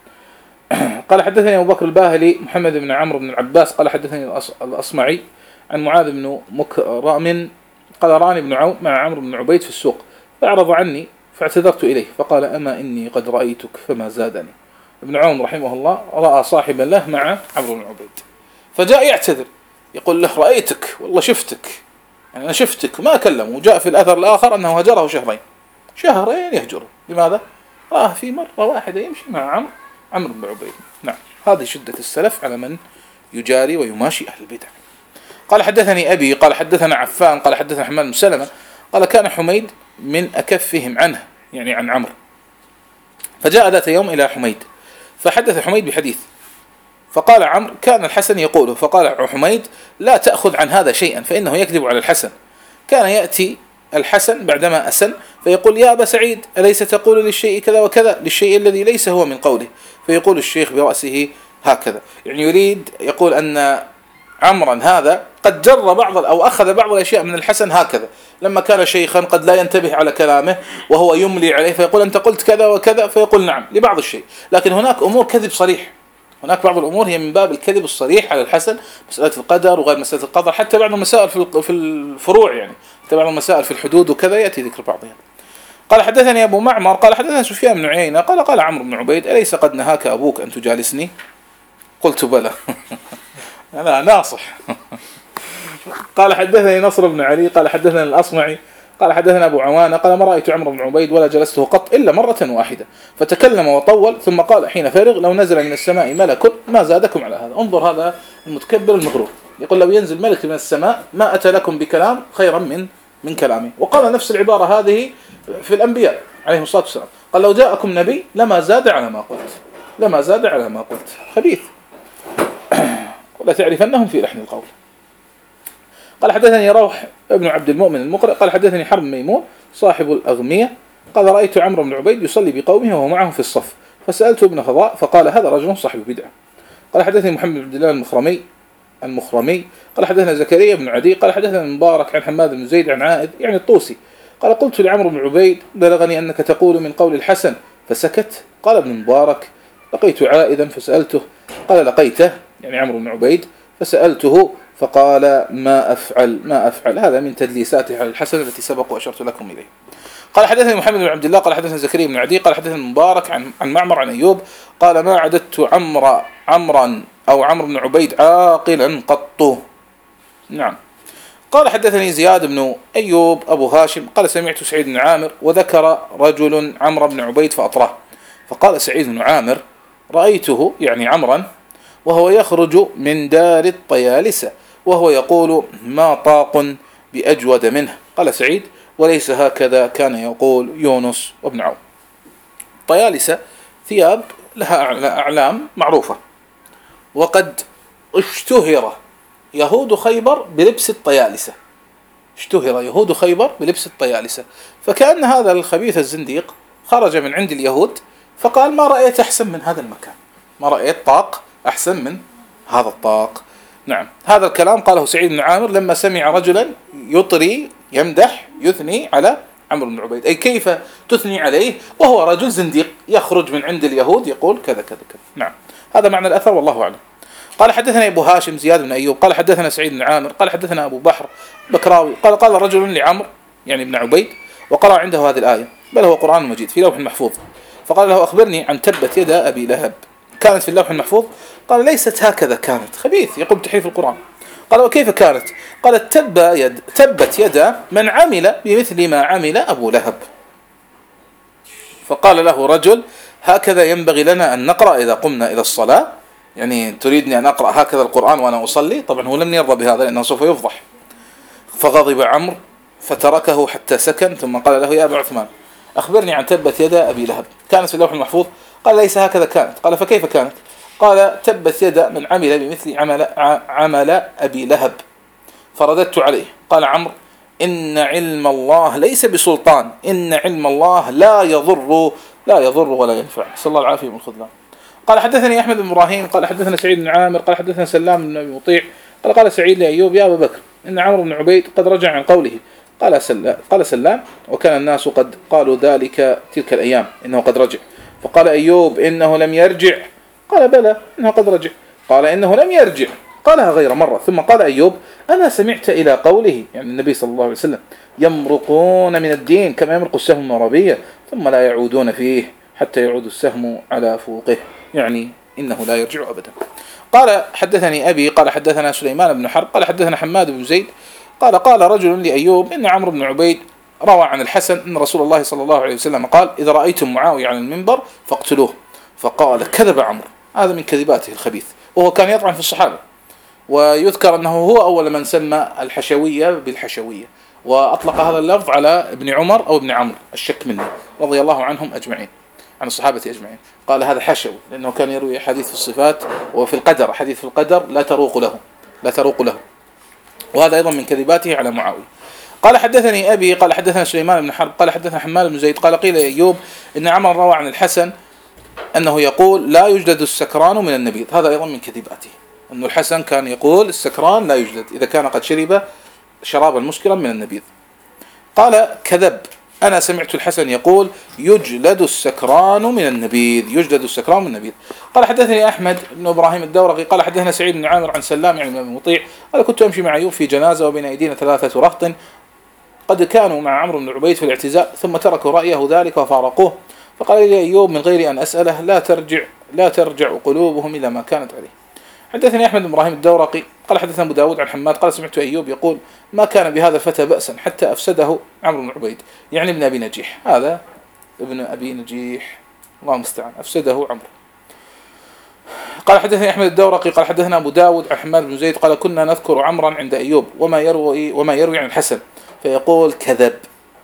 قال حدثني أبو بكر الباهلي محمد بن عمرو بن العباس قال حدثني الأصمعي عن معاذ بن مكرم قال راني بن عون مع عمرو بن عبيد في السوق فأعرض عني فاعتذرت إليه فقال أما إني قد رأيتك فما زادني. ابن عون رحمه الله رأى صاحبا له مع عمرو بن عبيد فجاء يعتذر يقول له رأيتك والله شفتك، يعني أنا شفتك ما كلمه. وجاء في الأثر الآخر أنه هجره شهرين شهرين يهجره. لماذا؟ راه في مرة واحدة يمشي مع عمرو عمرو بن عبيد. نعم. هذه شدة السلف على من يجاري ويماشي أهل البدع. قال حدثني أبي قال حدثنا عفان قال حدثنا حماد بن سلمة قال كان حميد من أكفهم عنه يعني عن عمرو، فجاء ذات يوم إلى حميد فحدث حميد بحديث فقال عمرو كان الحسن يقوله، فقال حميد لا تأخذ عن هذا شيئا فإنه يكذب على الحسن. كان يأتي الحسن بعدما أسن فيقول يا أبا سعيد أليس تقول للشيء كذا وكذا للشيء الذي ليس هو من قوله، فيقول الشيخ برأسه هكذا، يعني يريد يقول أن عمرا هذا قد جر بعض أو أخذ بعض الأشياء من الحسن هكذا، لما كان شيخا قد لا ينتبه على كلامه وهو يملي عليه فيقول أنت قلت كذا وكذا فيقول نعم لبعض الشيء، لكن هناك أمور كذب صريح، هناك بعض الأمور هي من باب الكذب الصريح على الحسن، مسألة القدر وغير مسألة القدر، حتى بعض المسائل في الفروع يعني، حتى بعض المسائل في الحدود وكذا يأتي ذكر بعضها. قال حدثني أبو معمر قال حدثنا سفيان بن عيينة قال قال عمرو بن عبيد أليس قد نهاك أبوك أن تجالسني؟ قلت بلى. أنا ناصح. قال حدثني نصر بن علي قال حدثنا الأصمعي قال حدثنا أبو عوانة قال ما رأيت عمرو بن عبيد ولا جلسته قط إلا مرة واحدة فتكلم وطول ثم قال حين فرغ لو نزل من السماء ملك ما زادكم على هذا. انظر هذا المتكبر المغرور يقول لو ينزل ملك من السماء ما أتى لكم بكلام خيرا من من كلامه. وقال نفس العبارة هذه في الأنبياء عليهم الصلاة والسلام قال لو جاءكم نبي لما زاد على ما قلت لما زاد على ما قلت. خبيث. ولا تعرفنهم في لحن القول. قال حدثني روح ابن عبد المؤمن المقرئ قال حدثني حرب ميمون صاحب الأغمية قال رأيت عمرو بن عبيد يصلي بقومه وهو معهم في الصف فسألته ابن فضاء فقال هذا رجل صاحب بدعة. قال حدثني محمد بن عبد الله المخرمي المخرمي قال حدثنا زكريا بن عدي قال حدثنا مبارك عن حماد بن زيد عن عائد يعني الطوسي قال قلت لعمرو بن عبيد بلغني أنك تقول من قول الحسن فسكت. قال ابن مبارك لقيت عائدا فسألته قال لقيته يعني عمرو بن عبيد فسألته فقال ما أفعل ما أفعل. هذا من تدليساته على الحسن التي سبق وأشرت لكم إليه. قال حدثني محمد بن عبد الله قال حدثنا زكريا بن عدي قال حدثنا مبارك عن عن معمر عن أيوب قال ما عددت عمرو عمرا أو عمرو بن عبيد عاقلا قط. نعم. قال حدثني زياد بن أيوب أبو هاشم قال سمعت سعيد بن عامر وذكر رجل عمرو بن عبيد فأطراه فقال سعيد بن عامر رأيته يعني عمرا وهو يخرج من دار الطيالسة وهو يقول ما طاق بأجود منه. قال سعيد وليس هكذا كان يقول يونس وابن عون. طيالسة ثياب لها أعلام معروفة وقد اشتهر يهود خيبر بلبس الطيالسة اشتهر يهود خيبر بلبس الطيالسة فكأن هذا الخبيث الزنديق خرج من عند اليهود فقال ما رأيت أحسن من هذا المكان ما رأيت طاق أحسن من هذا الطاق. نعم. هذا الكلام قاله سعيد بن عامر لما سمع رجلا يطري يمدح يثني على عمرو بن عبيد أي كيف تثني عليه وهو رجل زنديق يخرج من عند اليهود يقول كذا كذا كذا. نعم. هذا معنى الأثر والله أعلم. قال حدثنا أبو هاشم زياد بن أيوب قال حدثنا سعيد بن عامر قال حدثنا أبو بحر بكراوي قال قال رجل لعمرو يعني ابن عبيد وقرأ عنده هذه الآية بل هو قرآن مجيد في لوح محفوظ فقال له أخبرني عن تبت يدا أبي لهب كانت في اللوح المحفوظ. قال ليست هكذا كانت. خبيث يقول بتحريف القرآن. قال وكيف كانت؟ قال تب يد تبت يدا من عمل بمثل ما عمل أبو لهب. فقال له رجل هكذا ينبغي لنا أن نقرأ إذا قمنا إلى الصلاة يعني تريدني أن أقرأ هكذا القرآن وأنا أصلي؟ طبعا هو لم يرضى بهذا لأنه سوف يفضح. فغضب عمرو فتركه حتى سكن ثم قال له يا أبا عثمان أخبرني عن تبت يدا أبي لهب كانت في اللوح المحفوظ. قال ليس هكذا كانت. قال فكيف كانت؟ قال تبت يدا من عمل بمثل عمل عمل أبي لهب. فرددت عليه. قال عمرو إن علم الله ليس بسلطان، إن علم الله لا يضر لا يضر ولا ينفع. صلى الله العافية من الخذلان. قال حدثني أحمد بن إبراهيم قال حدثنا سعيد بن عامر قال حدثنا سلام بن أبي مطيع قال قال سعيد لأيوب يا أبا بكر إن عمرو بن عبيد قد رجع عن قوله. قال سلام قال سلام وكان الناس قد قالوا ذلك تلك الأيام إنه قد رجع. فقال أيوب إنه لم يرجع. قال بلى إنه قد رجع. قال إنه لم يرجع. قالها غير مرة. ثم قال أيوب أنا سمعت إلى قوله يعني النبي صلى الله عليه وسلم يمرقون من الدين كما يمرق السهم المرابية ثم لا يعودون فيه حتى يعود السهم على فوقه، يعني إنه لا يرجع أبدا. قال حدثني أبي قال حدثنا سليمان بن حرب قال حدثنا حماد بن زيد قال قال رجل لأيوب إن عمرو بن عبيد روى عن الحسن أن رسول الله صلى الله عليه وسلم قال إذا رأيتم معاوية على المنبر فاقتلوه. فقال كذب عمرو. هذا من كذباته الخبيث، وهو كان يطعن في الصحابة، ويذكر أنه هو أول من سمى الحشوية بالحشوية، وأطلق هذا اللفظ على ابن عمر أو ابن عمرو الشك منه رضي الله عنهم أجمعين، عن الصحابة أجمعين. قال هذا حشوي لأنه كان يروي حديث في الصفات وفي القدر، حديث في القدر لا تروق له لا تروق له وهذا أيضا من كذباته على معاوية. قال حدثني أبي قال حدثنا سليمان بن حرب قال حدثنا حماد بن زيد قال قيل أيوب إن عمر روى عن الحسن أنه يقول لا يجلد السكران من النبيذ. هذا أيضا من كذباته، أن الحسن كان يقول السكران لا يجلد إذا كان قد شرب شرابا مسكرا من النبيذ. قال كذب أنا سمعت الحسن يقول يجلد السكران من النبيذ يجلد السكران من النبيذ. قال حدثني أحمد بن إبراهيم الدورقي قال حدثنا سعيد بن عامر عن سلام يعني بن مطيع قال كنت أمشي مع أيوب في جنازة وبين أيدينا ثلاثة رهط قد كانوا مع عمرو بن عبيد في الاعتزاء ثم تركوا رأيه ذلك وفارقوه. فقال لي أيوب من غير أن أسأله لا ترجع لا ترجع قلوبهم إلى ما كانت عليه. حدثني أحمد بن إبراهيم الدورقي قال حدثنا أبو داود عن حماد قال سمعت أيوب يقول ما كان بهذا الفتى بأسا حتى أفسده عمرو بن عبيد، يعني ابن أبي نجيح، هذا ابن أبي نجيح الله المستعان أفسده عمرو. قال حدثني أحمد الدورقي قال حدثنا أبو داود عن حماد بن زيد قال كنا نذكر عمرا عند أيوب وما يروي وما يروي عن الحسن فيقول كذب.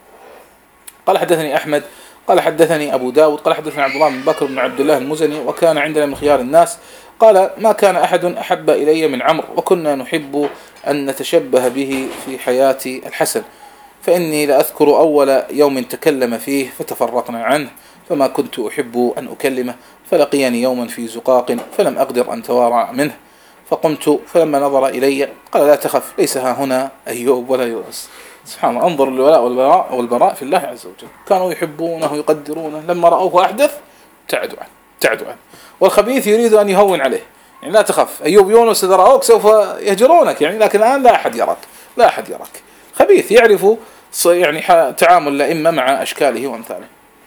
قال حدثني أحمد قال حدثني أبو داود قال حدثنا عبد الله بن بكر بن عبد الله المزني وكان عندنا من خيار الناس قال ما كان أحد أحب إلي من عمرو وكنا نحب أن نتشبه به في حياة الحسن فإني لأذكر أول يوم تكلم فيه فتفرقنا عنه فما كنت أحب أن أكلمه فلقيني يوما في زقاق فلم أقدر أن توارى منه فقمت فلما نظر إلي قال لا تخف ليس ها هنا أيوب ولا يؤس. سبحان الله، انظر الولاء والبراء والبراء في الله عز وجل. كانوا يحبونه يقدرونه لما رأوه أحدث ابتعدوا عنه ابتعدوا عنه والخبيث يريد أن يهون عليه، يعني لا تخف أيوب يونس إذا رأوك سوف يهجرونك يعني، لكن الآن لا أحد يراك لا أحد يراك. خبيث يعرف يعني تعامل الأئمة مع أشكاله وأمثاله.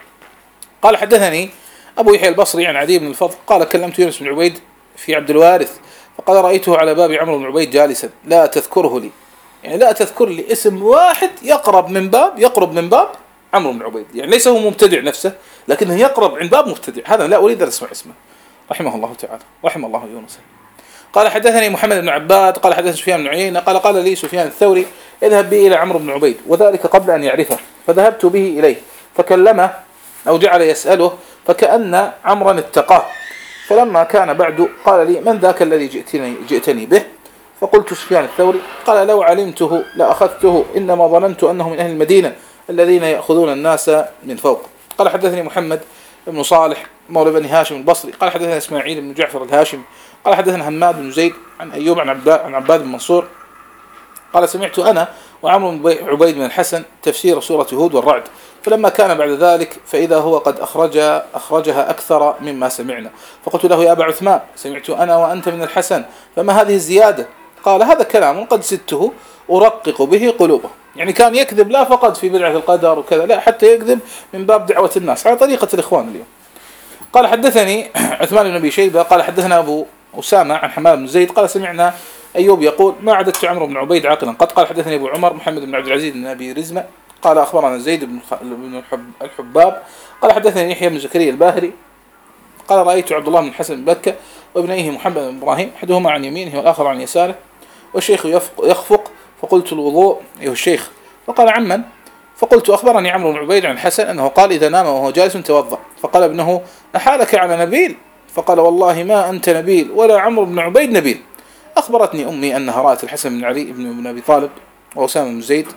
قال حدثني أبو يحيى البصري عن عدي بن الفضل قال كلمت يونس بن عبيد في عبد الوارث فقال رأيته على باب عمرو بن عبيد جالسا لا تذكره لي، يعني لا تذكر لي اسم واحد يقرب من باب يقرب من باب عمرو بن عبيد، يعني ليس هو مبتدع نفسه لكنه يقرب عند باب مبتدع، هذا لا أريد أن أسمع اسمه رحمه الله تعالى رحمه الله يونس. قال حدثني محمد بن عباد قال حدثنا سفيان بن عيينة قال قال لي سفيان الثوري اذهب بي إلى عمرو بن عبيد وذلك قبل أن يعرفه، فذهبت به إليه فكلمه أو جعل يسأله فكأن عمرا اتقاه، فلما كان بعد قال لي من ذاك الذي جئتني, جئتني به؟ فقلت سفيان الثوري قال لو علمته لأخذته إنما ظننت أنه من أهل المدينة الذين يأخذون الناس من فوق. قال حدثني محمد بن صالح مولى بن هاشم البصري قال حدثنا إسماعيل بن جعفر الهاشمي قال حدثنا حماد بن زيد عن أيوب عن عباد بن منصور قال سمعت أنا وعمرو بن عبيد بن الحسن تفسير سورة هود والرعد، فلما كان بعد ذلك فإذا هو قد أخرج أخرجها أكثر مما سمعنا، فقلت له يا أبا عثمان سمعت أنا وأنت من الحسن فما هذه الزيادة؟ قال هذا كلام قد زدته أرقق به قلوبه، يعني كان يكذب لا فقط في بدعة القدر وكذا لا حتى يكذب من باب دعوة الناس على طريقة الإخوان اليوم. قال حدثني عثمان بن أبي شيبة قال حدثنا أبو أسامة عن حماد بن زيد قال سمعنا أيوب يقول ما عددت عمرو بن عبيد عاقلا قد. قال حدثني أبو عمر محمد بن عبد العزيز بن أبي رزمة قال أخبرنا زيد بن الحباب قال حدثني يحيى بن زكريا الباهري قال رأيت عبد الله بن الحسن بن بكة وابنيه محمد بن إبراهيم أحدهما عن يمينه والآخر عن يساره والشيخ يخفق فقلت الوضوء أيها الشيخ فقال عمن؟ فقلت أخبرني عمرو بن عبيد عن الحسن أنه قال إذا نام وهو جالس توضأ. فقال ابنه أحالك على نبيل؟ فقال والله ما أنت نبيل ولا عمرو بن عبيد نبيل. أخبرتني أمي أنها رأت الحسن بن علي بن أبي طالب وأسامة بن زيد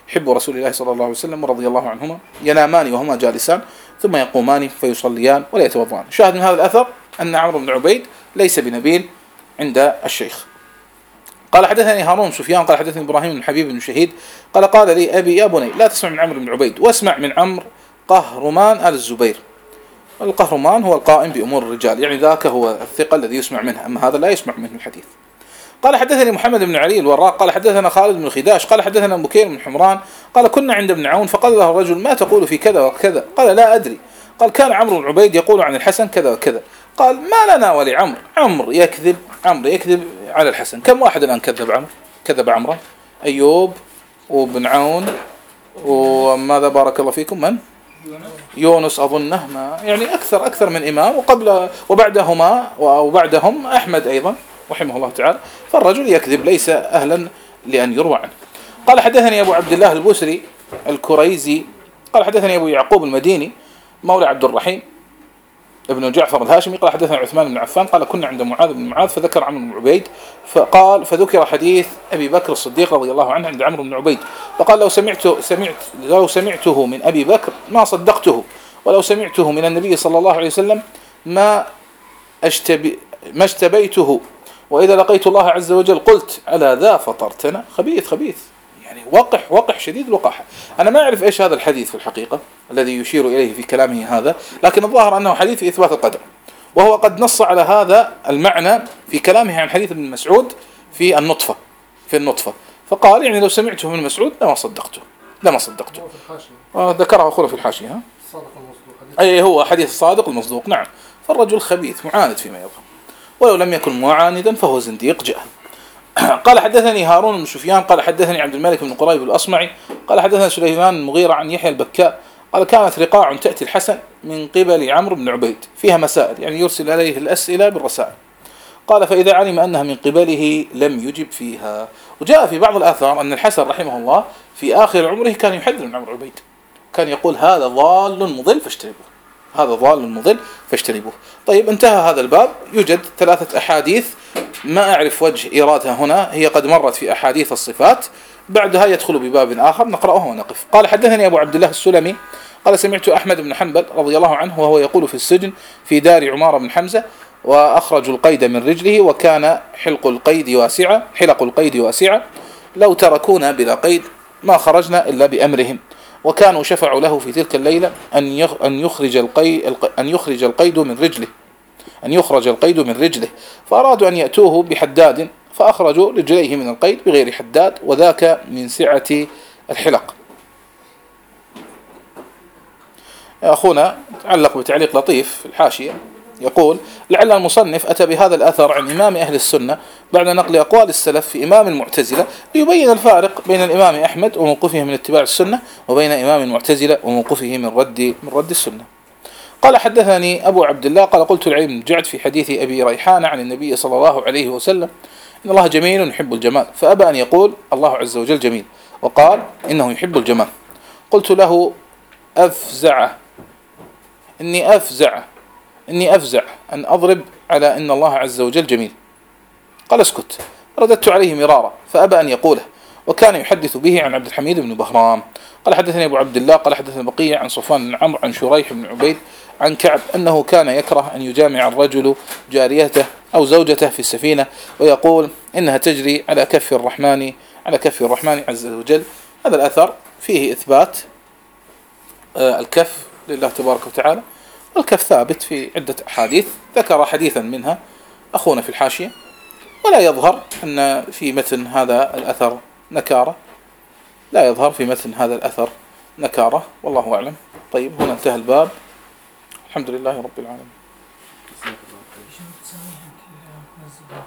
حب رسول الله صلى الله عليه وسلم ورضي الله عنهما، ينامان وهما جالسان ثم يقومان فيصليان ولا يتوضأان. شاهد من هذا الأثر أن عمرو بن عبيد ليس بنبيل عند الشيخ. قال حدثني هارون سفيان قال حدثني إبراهيم بن حبيب بن شهيد قال قال لي أبي يا بني لا تسمع من عمرو بن عبيد واسمع من عمرو قهرمان آل الزبير. القهرمان هو القائم بأمور الرجال، يعني ذاك هو الثقة الذي يسمع منه، أما هذا لا يسمع منه الحديث. قال حدثني محمد بن علي الوراق قال حدثنا خالد بن خداش قال حدثنا بكير بن حمران قال كنا عند ابن عون فقال له الرجل ما تقول في كذا وكذا؟ قال لا أدري. قال كان عمرو بن عبيد يقول عن الحسن كذا وكذا. قال ما لنا ولعمر، عمرو يكذب، عمرو يكذب على الحسن. كم واحد الآن كذب عمرو؟ كذب عمرو أيوب وابن عون وماذا بارك الله فيكم من؟ يونس أظنه، ما يعني أكثر أكثر من إمام، وقبل وبعدهما وبعدهم أحمد أيضا رحمه الله تعالى. فالرجل يكذب ليس أهلا لأن يروى عنه. قال حدثني أبو عبد الله البوسري الكريزي قال حدثني أبو يعقوب المديني مولى عبد الرحيم ابن جعفر الهاشمي قال حدثنا عثمان بن عفان قال كنا عند معاذ بن معاذ فذكر عمرو بن عبيد فقال فذكر حديث أبي بكر الصديق رضي الله عنه عند عمرو بن عبيد فقال لو سمعت سمعت لو سمعته من أبي بكر ما صدقته، ولو سمعته من النبي صلى الله عليه وسلم ما أشتبي ما اشتبيته، وإذا لقيت الله عز وجل قلت على ذا فطرتنا. خبيث خبيث يعني وقح وقح شديد الوقاحة. أنا ما أعرف إيش هذا الحديث في الحقيقة الذي يشير إليه في كلامه هذا، لكن الظاهر أنه حديث في إثبات القدر، وهو قد نص على هذا المعنى في كلامه عن حديث ابن مسعود في النطفة في النطفة فقال يعني لو سمعته من مسعود لما صدقته لما صدقته. ذكره أخونا في الحاشية ها؟ أي هو حديث الصادق المصدوق. نعم. فالرجل خبيث معاند فيما يظهر، ولو لم يكن معاندا فهو زنديق جاهل. قال حدثني هارون بن سفيان قال حدثني عبد الملك بن قريب الأصمعي قال حدثنا سليمان المغيرة عن يحيى البكاء قال كانت رقاع تأتي الحسن من قبل عمرو بن عبيد فيها مسائل، يعني يرسل عليه الأسئلة بالرسائل. قال فإذا علم أنها من قبله لم يجب فيها. وجاء في بعض الآثار أن الحسن رحمه الله في آخر عمره كان يحذر من عمرو عبيد، كان يقول هذا ضال مضل فاجتنبوه، هذا ضال مضل فاجتنبوه. طيب انتهى هذا الباب. يوجد ثلاثة أحاديث ما أعرف وجه إيرادها هنا، هي قد مرت في أحاديث الصفات، بعدها يدخل بباب آخر نقرأه ونقف. قال حدثني أبو عبد الله السلمي قال سمعت أحمد بن حنبل رضي الله عنه وهو يقول في السجن في دار عمار بن حمزة وأخرجوا القيد من رجله وكان حلق القيد واسعة حلق القيد واسعة لو تركونا بلا قيد ما خرجنا إلا بأمرهم، وكانوا شفعوا له في تلك الليلة أن أن يخرج القيد أن يخرج القيد من رجله أن يخرج القيد من رجله فأرادوا أن يأتوه بحداد فأخرجوا رجليه من القيد بغير حداد، وذاك من سعة الحلق. أخونا تعلق بتعليق لطيف في الحاشية يقول لعل المصنف أتى بهذا الأثر عن إمام أهل السنة بعد نقل أقوال السلف في إمام المعتزلة ليبين الفارق بين الإمام أحمد وموقفه من اتباع السنة وبين إمام المعتزلة وموقفه من رد من رد السنة. قال حدثني أبو عبد الله قال قلت لعلم جعد في حديث أبي ريحان عن النبي صلى الله عليه وسلم إن الله جميل يحب الجمال، فأبى أن يقول الله عز وجل جميل وقال إنه يحب الجمال. قلت له أفزع إني أفزع إني أفزع أن أضرب على إن الله عز وجل جميل. قال اسكت. رددت عليه مرارا فأبى أن يقوله، وكان يحدث به عن عبد الحميد بن بهرام. قال حدثني أبو عبد الله قال حدثنا بقية عن صفوان بن عمرو عن شريح بن عبيد عن كعب أنه كان يكره أن يجامع الرجل جاريته أو زوجته في السفينة ويقول إنها تجري على كف الرحمن على كف الرحمن عز وجل. هذا الأثر فيه إثبات الكف لله تبارك وتعالى، والكف ثابت في عدة أحاديث، ذكر حديثا منها أخونا في الحاشية، ولا يظهر أن في متن هذا الأثر نكارة، لا يظهر في متن هذا الأثر نكارة، والله أعلم. طيب هنا انتهى الباب، الحمد لله رب العالمين.